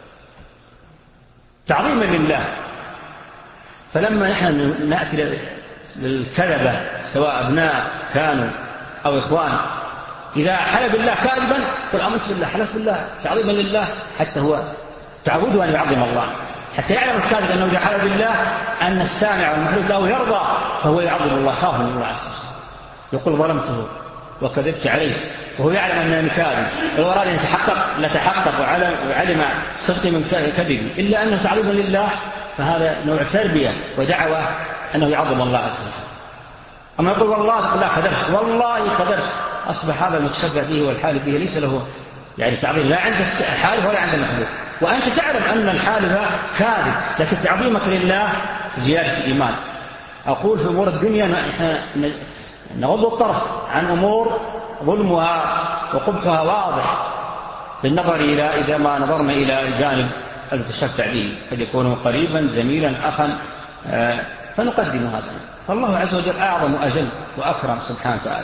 تعظيما لله. فلما نحن نأتي للكذبة سواء أبناء كانوا أو إخوان إذا حلف بالله كاذبا قل آمنت بالله حلف بالله تعظيما لله حتى هو تعوده أن يعظم الله حتى يعلم الكاذب أنه إذا حلف بالله أن السامع والمحلوف له يرضى فهو يعظم الله خاف من الله عز وجل يقول ظلمته وكذبت عليه وهو يعلم أنه كاذب ولو أراد أن يتحقق لتحقق وعلم صدق من كذبه إلا أنه تعظيما لله فهذا نوع تربية ودعوة أنه يعظم الله عز وجل. أما يقول والله لا كذبت والله كذبت أصبح هذا المتشبه به والحالف به ليس له يعني تعظيم لا عند الحالف ولا عند المحلوف. وأنت تعلم أن الحالف كاذب لكن تعظيمك لله زيادة الإيمان. أقول في أمور الدنيا نحن نغض الطرف عن أمور ظلمها وقبحها واضح بالنظر إلى إذا ما نظرنا إلى الجانب المتشفع به قد يكون قريبا زميلا أخا فنقدم هذا. فالله عز وجل أعظم أجل وأكرم سبحانه وتعالى.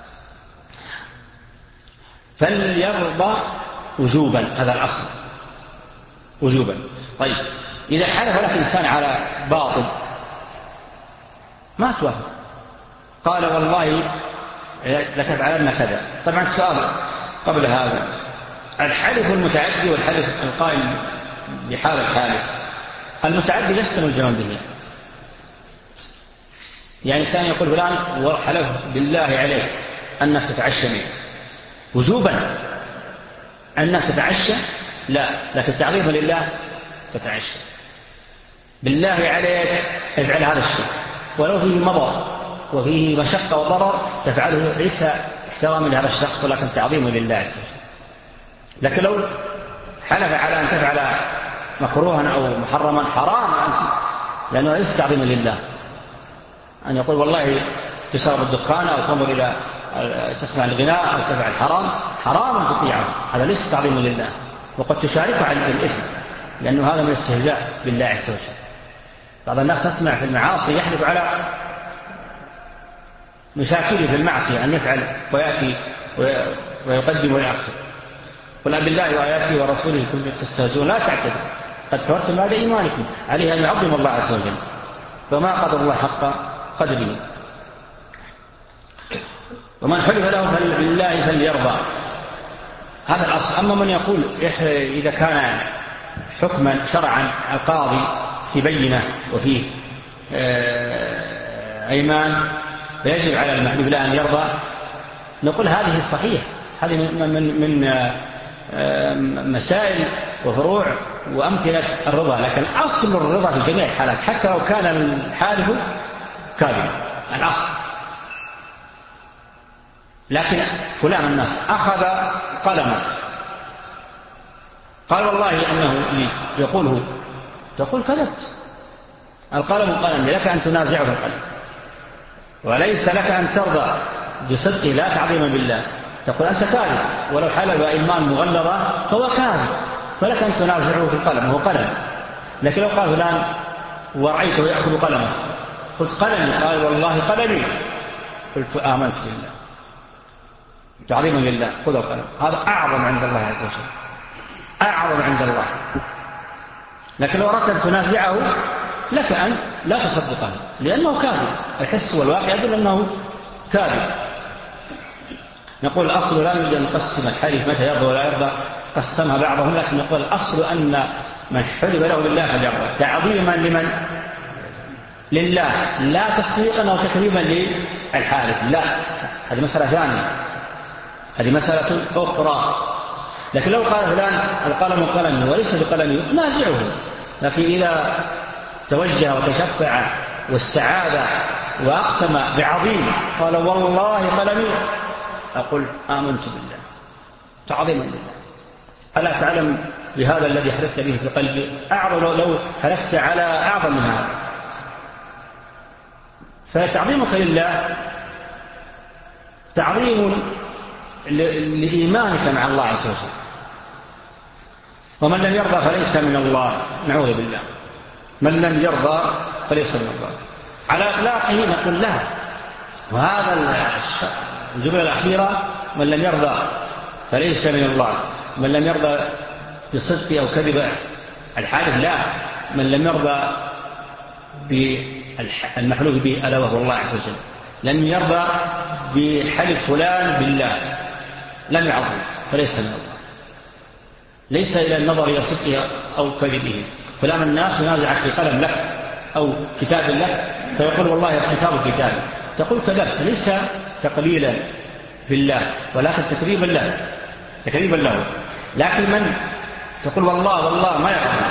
فليرضى وجوبا هذا الأصل وجوبا. طيب إذا حلف لك إنسان على باطل ما توافق قال والله لتفعلن كذا. طبعا السؤال قبل هذا الحلف المتعدي والحلف القائم بحال الحالف المتعدي لست ملزما به يعني كان يقول فلان وحلف بالله عليك أنك تتعشى منه وجوبا أنك تتعشى لا لكن تعظيما لله تتعشى بالله عليك افعل هذا الشيء ولو فيه مضر وفيه مشقة وضرر تفعله ليس احتراما لهذا الشخص ولكن تعظيما لله عز وجل. لكن لو حلف على أن تفعل مكروها أو محرما حرام أنت لأنه ليس تعظيما لله أن يقول والله تشرب الدخان أو تنظر إلى تسمع الغناء أو تفعل حرام حرام تطيعه هذا ليس تعظيما لله وقد تشاركه عن الإثم لأنه هذا من الاستهزاء بالله عز وجل. بعض الناس نسمع في المعاصي يحلف على مشاكله في المعصية أن يفعل ويأتي ويقدم ويأخر قل بالله وآياته ورسوله كنتم تستهزئون لا تعتذروا قد كفرتم بعد إيمانكم عليه أن يعظم الله عز وجل فما قدر الله حق قدره. ومن حلف له بالله فليرضى هذا الأصل. أما من يقول إذا كان حكما شرعا القاضي في بينة وفيه أيمان فيجب على المحلوف له أن يرضى نقول هذه صحيح هذه من, من, من مسائل وفروع وأمثلة الرضا لكن أصل الرضا في جميع الحالات حتى لو كان الحالف كاذبا الأصل. لكن فلان الناس أخذ قلمه قال والله أنه يقوله تقول كذبت القلم قلم لك أن تنازعه القلم وليس لك أن ترضى بصدقه لا تعظيما بالله تقول أنت كاذب ولو حلف إيمان مغلظة فهو كاذب فلك أن تنازعه في القلم هو قلم. لكن لو قال فلان ورأيته يأخذ قلمه قلت قلمي قال والله قلمي قلت آمنت بالله تعظيما لله خذ القلم هذا أعظم عند الله عز وجل أعظم عند الله. لكن لو أردت أن تنازعه لك أن لا تصدقه لأنه كاذب الحس والواقع يدل أنه كاذب. نقول الأصل لا يريد أن نقسم الحلف متى يرضى ولا يرضى قسمها بعضهم لكن نقول الأصل أن من حلف له بالله فليرضى تعظيما لمن لله لا تصديقا أو تكريما للحالف لا هذه مسألة ثانية هذه مسألة أخرى. لكن لو قال فلان القلم قلمي وليس بقلمي نازعه لكن إذا توجه وتشفع واستعاذ وأقسم بعظيم قال والله قلمي أقول آمنت بالله تعظيما لله. ألا تعلم بهذا الذي حلفت به في قلبي أعظم لو حلفت على أعظم من هذا. فتعظيمك لله تعظيم لإيمانك مع الله عز وجل. ومن لم يرضى فليس من الله نعوذ بالله من لم يرضى فليس من الله. على أخلاقه نقول لا. وهذا الجملة الأخيرة من لم يرضى فليس من الله، من لم يرضى بصدق أو كذب الحالف لا، من لم يرضى بالمحلوف به ألا وهو الله عز وجل، لم يرضى بحلف فلان بالله لم يعظم فليس من الله. ليس إلى النظر إلى صدقه أو كذبه. فلما الناس ينازعك في قلم لك أو كتاب لك فيقول والله الكتاب كتاب، تقول كذبت، ليس تقليلا بالله ولكن تكذيبا له تكذيبا له. لكن من تقول والله والله ما يعظم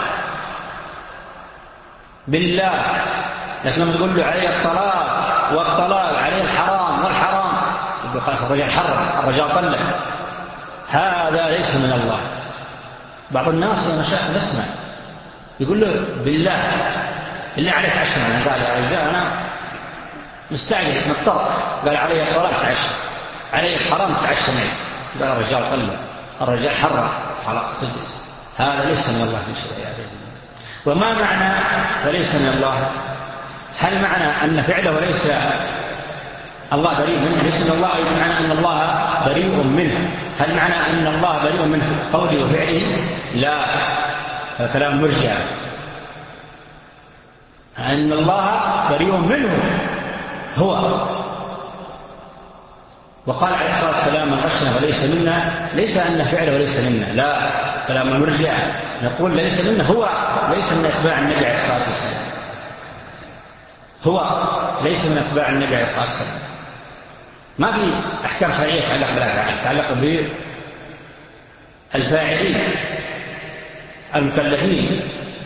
بالله، لكن لما تقول له عليه الطلاق والطلاق عليه الحرام والحرام يقول خلاص الرجال حرم الرجال طلق، هذا ليس من الله. بعض الناس يا مشايخ نسمع يقول له بالله بالله عليك عشر، أنا قال يا رجال أنا مستعجل مضطر، قال عليه الطلاق تعشر عليه الحرام تعشر معي، قال الرجال طلق الرجال حرم على السدس، هذا ليس من الله في شيء. وما معنى فليس من الله؟ هل معنى أن فعله ليس الله بريء منه؟ ليس من الله أي معنى أن الله بريء منه؟ هل معنى أن الله بريء منه قوله وفعله؟ لا، كلام مرجع. أن الله بريء منه هو. وقال عليه الصلاة والسلام من غشنا فليس منا، ليس أن فعله ليس منا، لا، كلام المرجع. نقول ليس منا هو ليس من أتباع النبي عليه الصلاة والسلام، هو ليس من أتباع النبي عليه الصلاة والسلام. ما في أحكام شرعية تعلق بالأفعال، تعلق بالفاعلين المكلفين،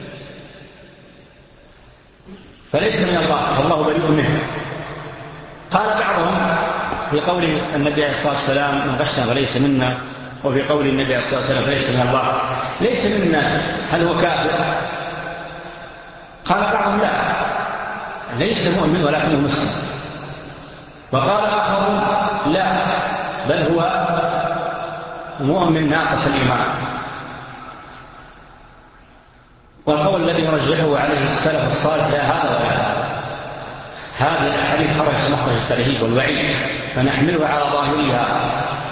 فليس من الله والله بريء منه. قال بعضهم في قول النبي عليه الصلاة والسلام من غشنا فليس منا، وفي قول النبي عليه الصلاة والسلام فليس من الله ليس منا، هل هو كافر؟ قال بعضهم لا، ليس مؤمن ولكنه مسلم. وقال آخر لا، بل هو مؤمن ناقص الإيمان. والقول الذي يرجحه عليه السلف الصالح لا هذا ولا هذا. هذه الحديث خرج مخرج الترهيب والوعيد، فنحملها على ظاهرها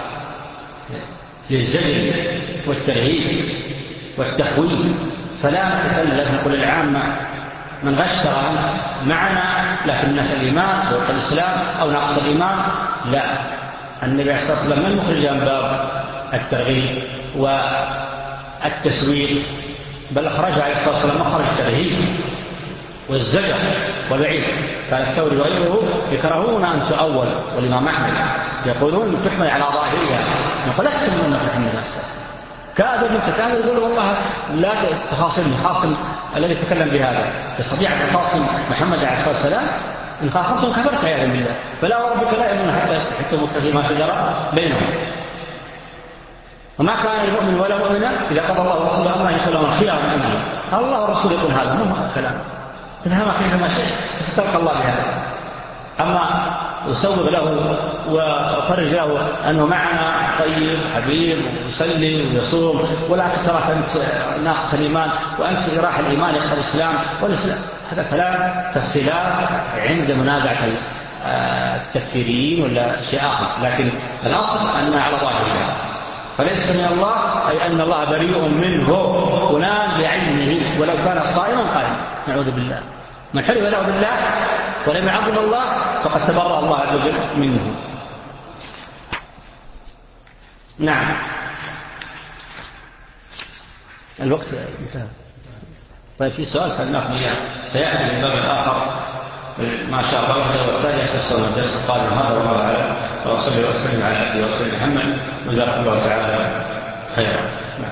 للزجر والترهيب والتخويف، فلا نتكلم نقول العامة من غش معنا لكن في الإيمان فوق الإسلام أو نقص الإيمان، لا. النبي عليه الصلاة والسلام من مخرج عن باب الترغيب والتسويق، بل أخرج عليه الصلاة والسلام مخرج الترهيب والزجر والوعيد. قال الثوري وغيره يكرهون أن تؤول، والإمام أحمد يقولون تحمل على ظاهرها. نقول لست من أمة محمد الأساس كاذب متكاذب، يقول والله لا تخاصمني، خاصم الذي تكلم بهذا تستطيع أن تخاصم محمد عليه الصلاة والسلام؟ إن خاصمتم كفرت يا بالله. فلا وربك لا يؤمنون حتى يحكموا فيما شجر بينهم. وما كان المؤمن ولا مؤمنة إذا قضى الله ورسوله أمرا يكون لهم الخيار من أمره. الله والرسول يقول هذا مو كلام تفهم كيفما شئت، استرك الله بهذا. أما يسوغ له وفرج له أنه معنا طيب حبيب ويصلي ويصوم، ولا تترك أنت ناقص الإيمان وأنت راح الإيمان يقبل الإسلام والإسلام، هذا كلام تفصيلات عند منازعة التكفيريين ولا شيء آخر. لكن الأصل أنها على ظاهرها. فليس من الله أي أن الله بريء منه فلان بعينه ولو كان صائما قائما، نعوذ بالله. من حلف له بالله ولم يعظم الله فقد تبرأ الله عز وجل منه. نعم، الوقت انتهى. طيب في سؤال سألناه إياه سيأتي من باب آخر ما شاء الله وحده والتالي يختصر الدرس القادم. هذا والله أعلم، وأصلي وأسلم على عبده ورسوله محمد وجزاكم الله تعالى خيرا. نعم.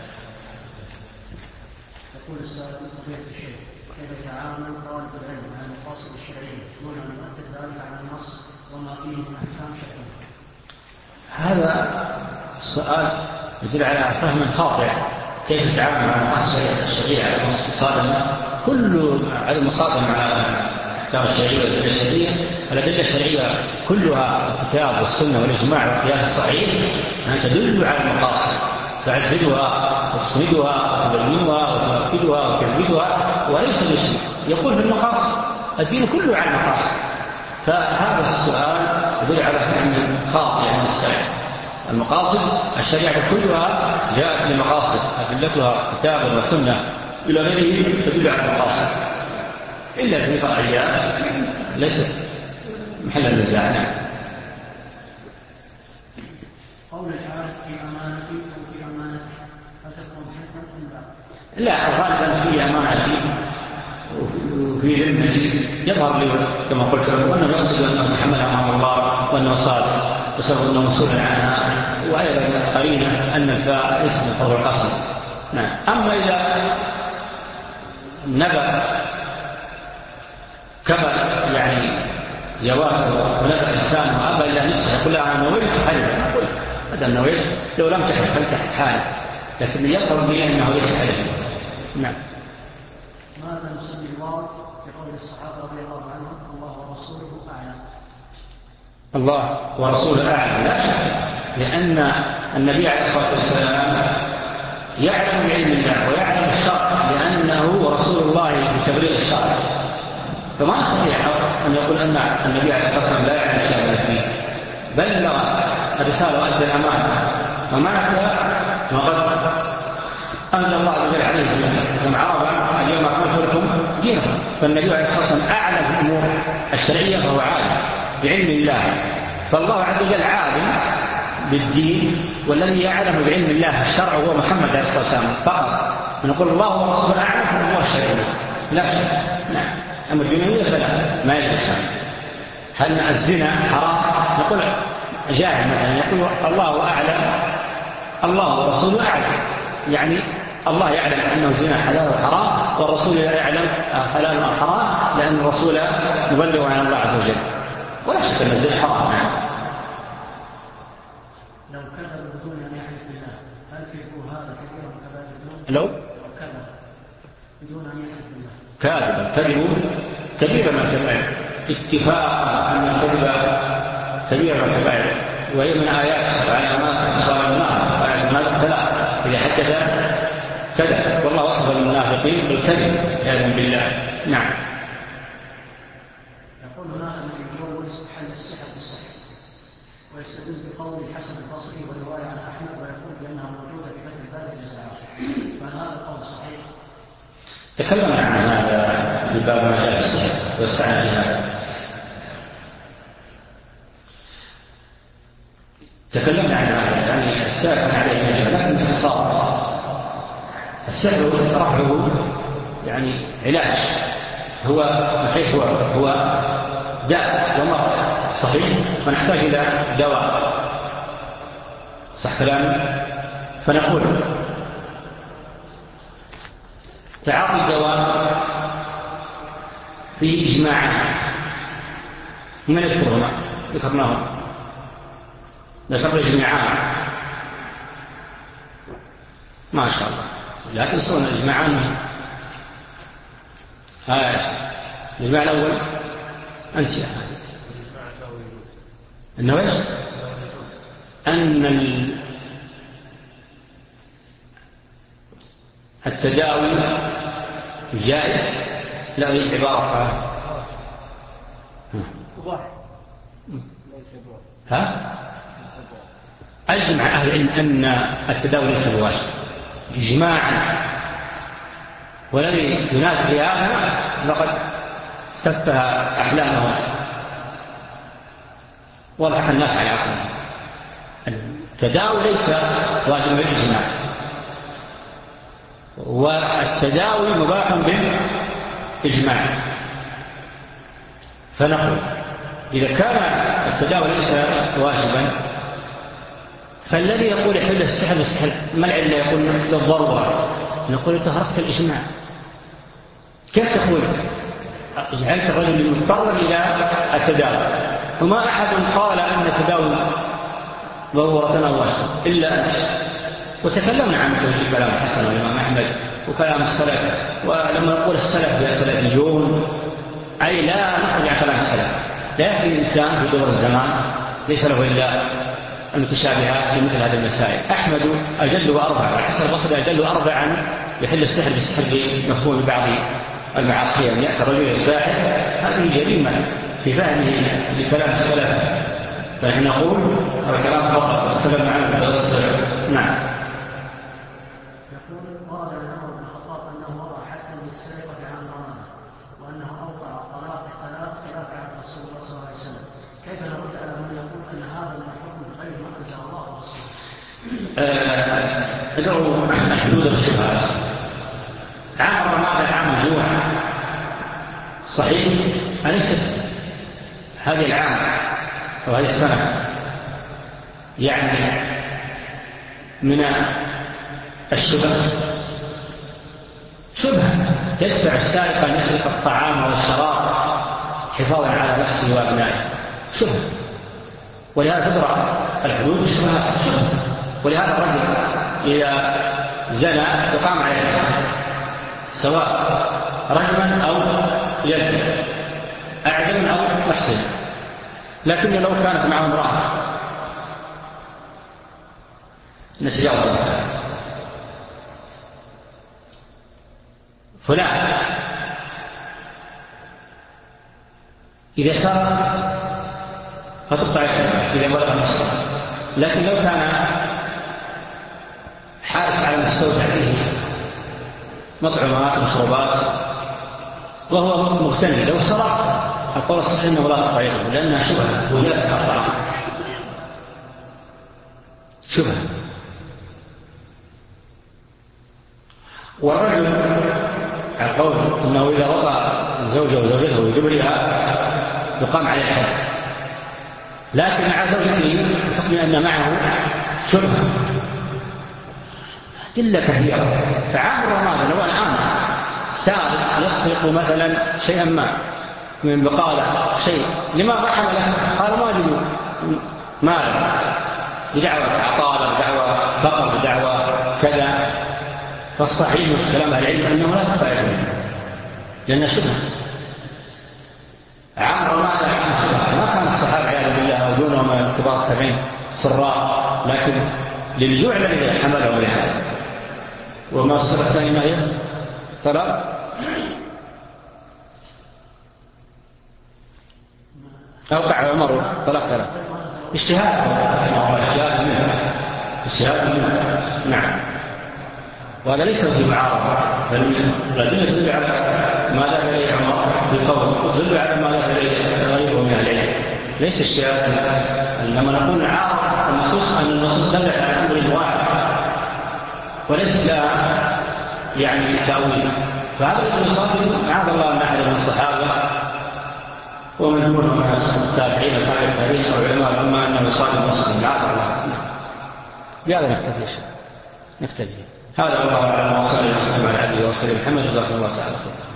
يقول السائل فضيلة الشيخ كيف يتعامل طالب العلم مع المقاصد الشرعية دون أن يؤكد ذلك على النص وما فيه من أحكام شرعية؟ هذا السؤال يدل على فهم خاطئ. كيف يتعامل مع المقاصد الشرعية على المصادمة؟ كل على المصادمة مع الأحكام الشرعية والأدلة الشرعية. الأدلة الشرعية كلها الكتاب والسنة والإجماع والقياس الصحيح أن تدل على المقاصد، تعززها وتصمدها وتبينها وتؤكدها وتثبتها، وليس بشيء يقول في المقاصد الدين كله على المقاصد. فهذا السؤال يدل على فهم خاطئ عن السلف. المقاصد الشريعة كلها جاءت لمقاصد أدلتها كتابا وسنة إلى غيره تدل على المقاصد، إلا في فرعيات ليست محل النزاع. قول الحال في أمانتي وفي أمانتي هل تكون حكما أم لا؟ لا، غالبا في أمانتي وفي ذمتي يظهر لي كما قلت لكم أنه يقصد أنه تحمل أمام الله وأنه صادق بسبب أنه مسؤول عنها، وأيضا قرينة أن الفاء اسم فهو الأصل. نعم. أما إذا نبأ كبر يعني جوابه ونبأ إنسان وأبى إلا نصح يقول لا أنا نويت حلفا، أقول هذا نويت لو لم تحلف فلتحت حالك، لكن يقرب لي أنه ليس حلفا. نعم. ماذا نسمي الله بقول الصحابة رضي الله عنهم الله ورسوله أعلم؟ الله ورسوله أعلم لا شك، لأن النبي عليه الصلاة والسلام يعلم بعلم الله ويعلم الشرع لأنه رسول الله بتبليغ الشرع، فما يستطيع أن يقول أن النبي عليه الصلاة والسلام لا يعلم شيئا من الدين، بل لغى الرسالة وأدى الأمانة ومعنى ما قد أنزل الله عز وجل عليه من عرض اليوم أكملت لكم دينكم. فالنبي عليه الصلاة والسلام أعلم في الأمور الشرعية فهو عالم بعلم الله، فالله عز وجل عالم بالدين، والذي يعلم بعلم الله الشرع هو محمد عليه الصلاة والسلام فقط. نقول الله ورسوله أعلم في الأمور الشرعية لا شك. نعم. أما الدنيوية فلا ما يجلس. هل الزنا حرام؟ نقول جاهل مثلا يقول الله أعلم الله ورسوله أعلم، يعني الله يعلم أنه الزنا حلال وحرام، والرسول لا يعلم حلال وحرام لأن الرسول مبلغ عن الله عز وجل، ولا شك أن الزنا حرام. لو كذب بدون أن يحلف بالله هل كذبوا هذا كبير من كبائر الذنوب؟ لو كذب بدون أن يحلف بالله كاذبا كذبوا كبير من الكبائر، اتفاقا أن الكذب كبير من الكبائر، وهي من آيات علامات إصرار النار ثلاث إذا حدث كذب، والله وصف المنافقين بالكذب عياذا بالله. نعم. يقول هنا أن يجوز حل السحر بالسحر ويستدل بقول الحسن البصري والرواية عن أحمد ويقول بأنها موجودة في فتح الباب الجزائر، فهل هذا القول صحيح؟ تكلمنا عن هذا في باب ما جاء السحر والسعي في هذا، تكلمنا عن هذا يعني السحر عليه النجم، لكن باختصار السحر رفعه يعني علاج، هو حيث هو هو داء ومرض صحيح، ونحتاج إلى دواء صح كلامي. فنقول تعاطي الدواء في إجماع من يذكرهما ذكرناهم ذكر الإجماعان ما شاء الله، لا تنسون الإجماعان. هاي الإجماع الأول أنت يا هذا أنه إيش؟ أن التداوي جائز، لا هي عبارة ها؟ أجمع أهل العلم أن التداوي ليس بواجب إجماعا، والذي ينازع في هذا لقد سفه أحلامهم وضحك الناس على عقلهم. التداوي ليس واجب بالإجماع، والتداوي مباح بالإجماع. فنقول إذا كان التداوي ليس واجبا فالذي يقول يحل السحر بالسحر ما العلة؟ يقول للضرورة. نقول تهرقت الإجماع. كيف تقول جعلت الرجل مضطرا إلى التداوي؟ وما أحد قال أن التداوي ضرورة أو واجب إلا أنت. وتكلمنا عن توجيه كلام الحسن والإمام أحمد وكلام السلف، ولما نقول السلف يا سلفيون أي لا نخرج عن كلام السلف. لا يكفي الإنسان في دور الزمان ليس له إلا المتشابهات في مثل هذه المسائل. أحمد أجل وأربع، والحسن البصري أجل وأربعا يحل السحر بالسحر بمفهوم بعض المعاصي أن يأتي الرجل الساحر، هذه جريمة في فهمه لكلام السلف، فإحنا نقول هذا كلام خطأ وسلم عنه بالدرس. نعم. يقول قال عمر بن الخطاب أنه وضع حتى للسرقة عن ضمانه، وأنه أوقع الطلاق ثلاث خلاف عن رسول الله صلى الله عليه وسلم، كيف نرد على من يقول أن هذا الحكم غير ما أنزل الله ورسوله؟ ادعوا حدود الشبهات. عام رمضان عام الجوع صحيح، أليست هذه العام وهذه السنة يعني من الشبه شبهة تدفع السارق أن يسرق الطعام والشراب حفاظا على نفسه وأبنائه، شبهة، ولهذا تدرع الحدود الشبهات شبهة. ولهذا الرجل إذا زنى يقام عليه سواء رجما أو جلدا، أعزم أو محسن. لكن لو كانت معه امرأة نتجاوزها، فلا إذا سار فتقطع إذا بلغ النصر. لكن لو كان حارس على المستودع فيه مطعمات ومشروبات وهو مغتني، لو سرق القول الصحيح انه لا تقطع يده لانها شبهه وجالس على الطعام، شبهه. والرجل القول انه اذا وضع زوجه وزوجته وجبرها يقام عليه الحد، لكن مع زوجته بحكم ان معه شبهه إلا كثيرة. فعام رمضان لو الآن سارق يسرق مثلا شيئا ما من بقالة شيء لما رحم له، قال ما أجد مالا بدعوة عطالة بدعوة فقر بدعوة كذا، فالصحيح من كلام العلم أنه لا تفعله لأنه شبه. عام رمضان عام شبه، ما كان الصحابة عياذا بالله أو دونهم من كبار التابعين سراء، لكن للجوع الذي حمله لهذا. وما الصفة الثانية ما هي؟ طلاق أوقع عمر طلاق ثلاث اجتهاد اجتهاد منه اجتهاد منه نعم. وهذا ليس في معارضة، بل يدل على ما ذهب إليه عمر بالقول ويدل على ما ذهب إليه غيره من العلم، ليس اجتهاد. لما نقول عارض النصوص أن النصوص دلت على أمر واحد وليس لها يعني تأويل، فهذا الإنصاف معاذ الله أن أحد من الصحابة ومن دونهم من التابعين التابعين التابعين أو علماء أما أنه صادق مسلم معاذ الله. بهذا نكتفي نكتفي هذا والله أعلم. وصلى الله وسلم على عبده ورسوله محمد جزاكم الله تعالى خير.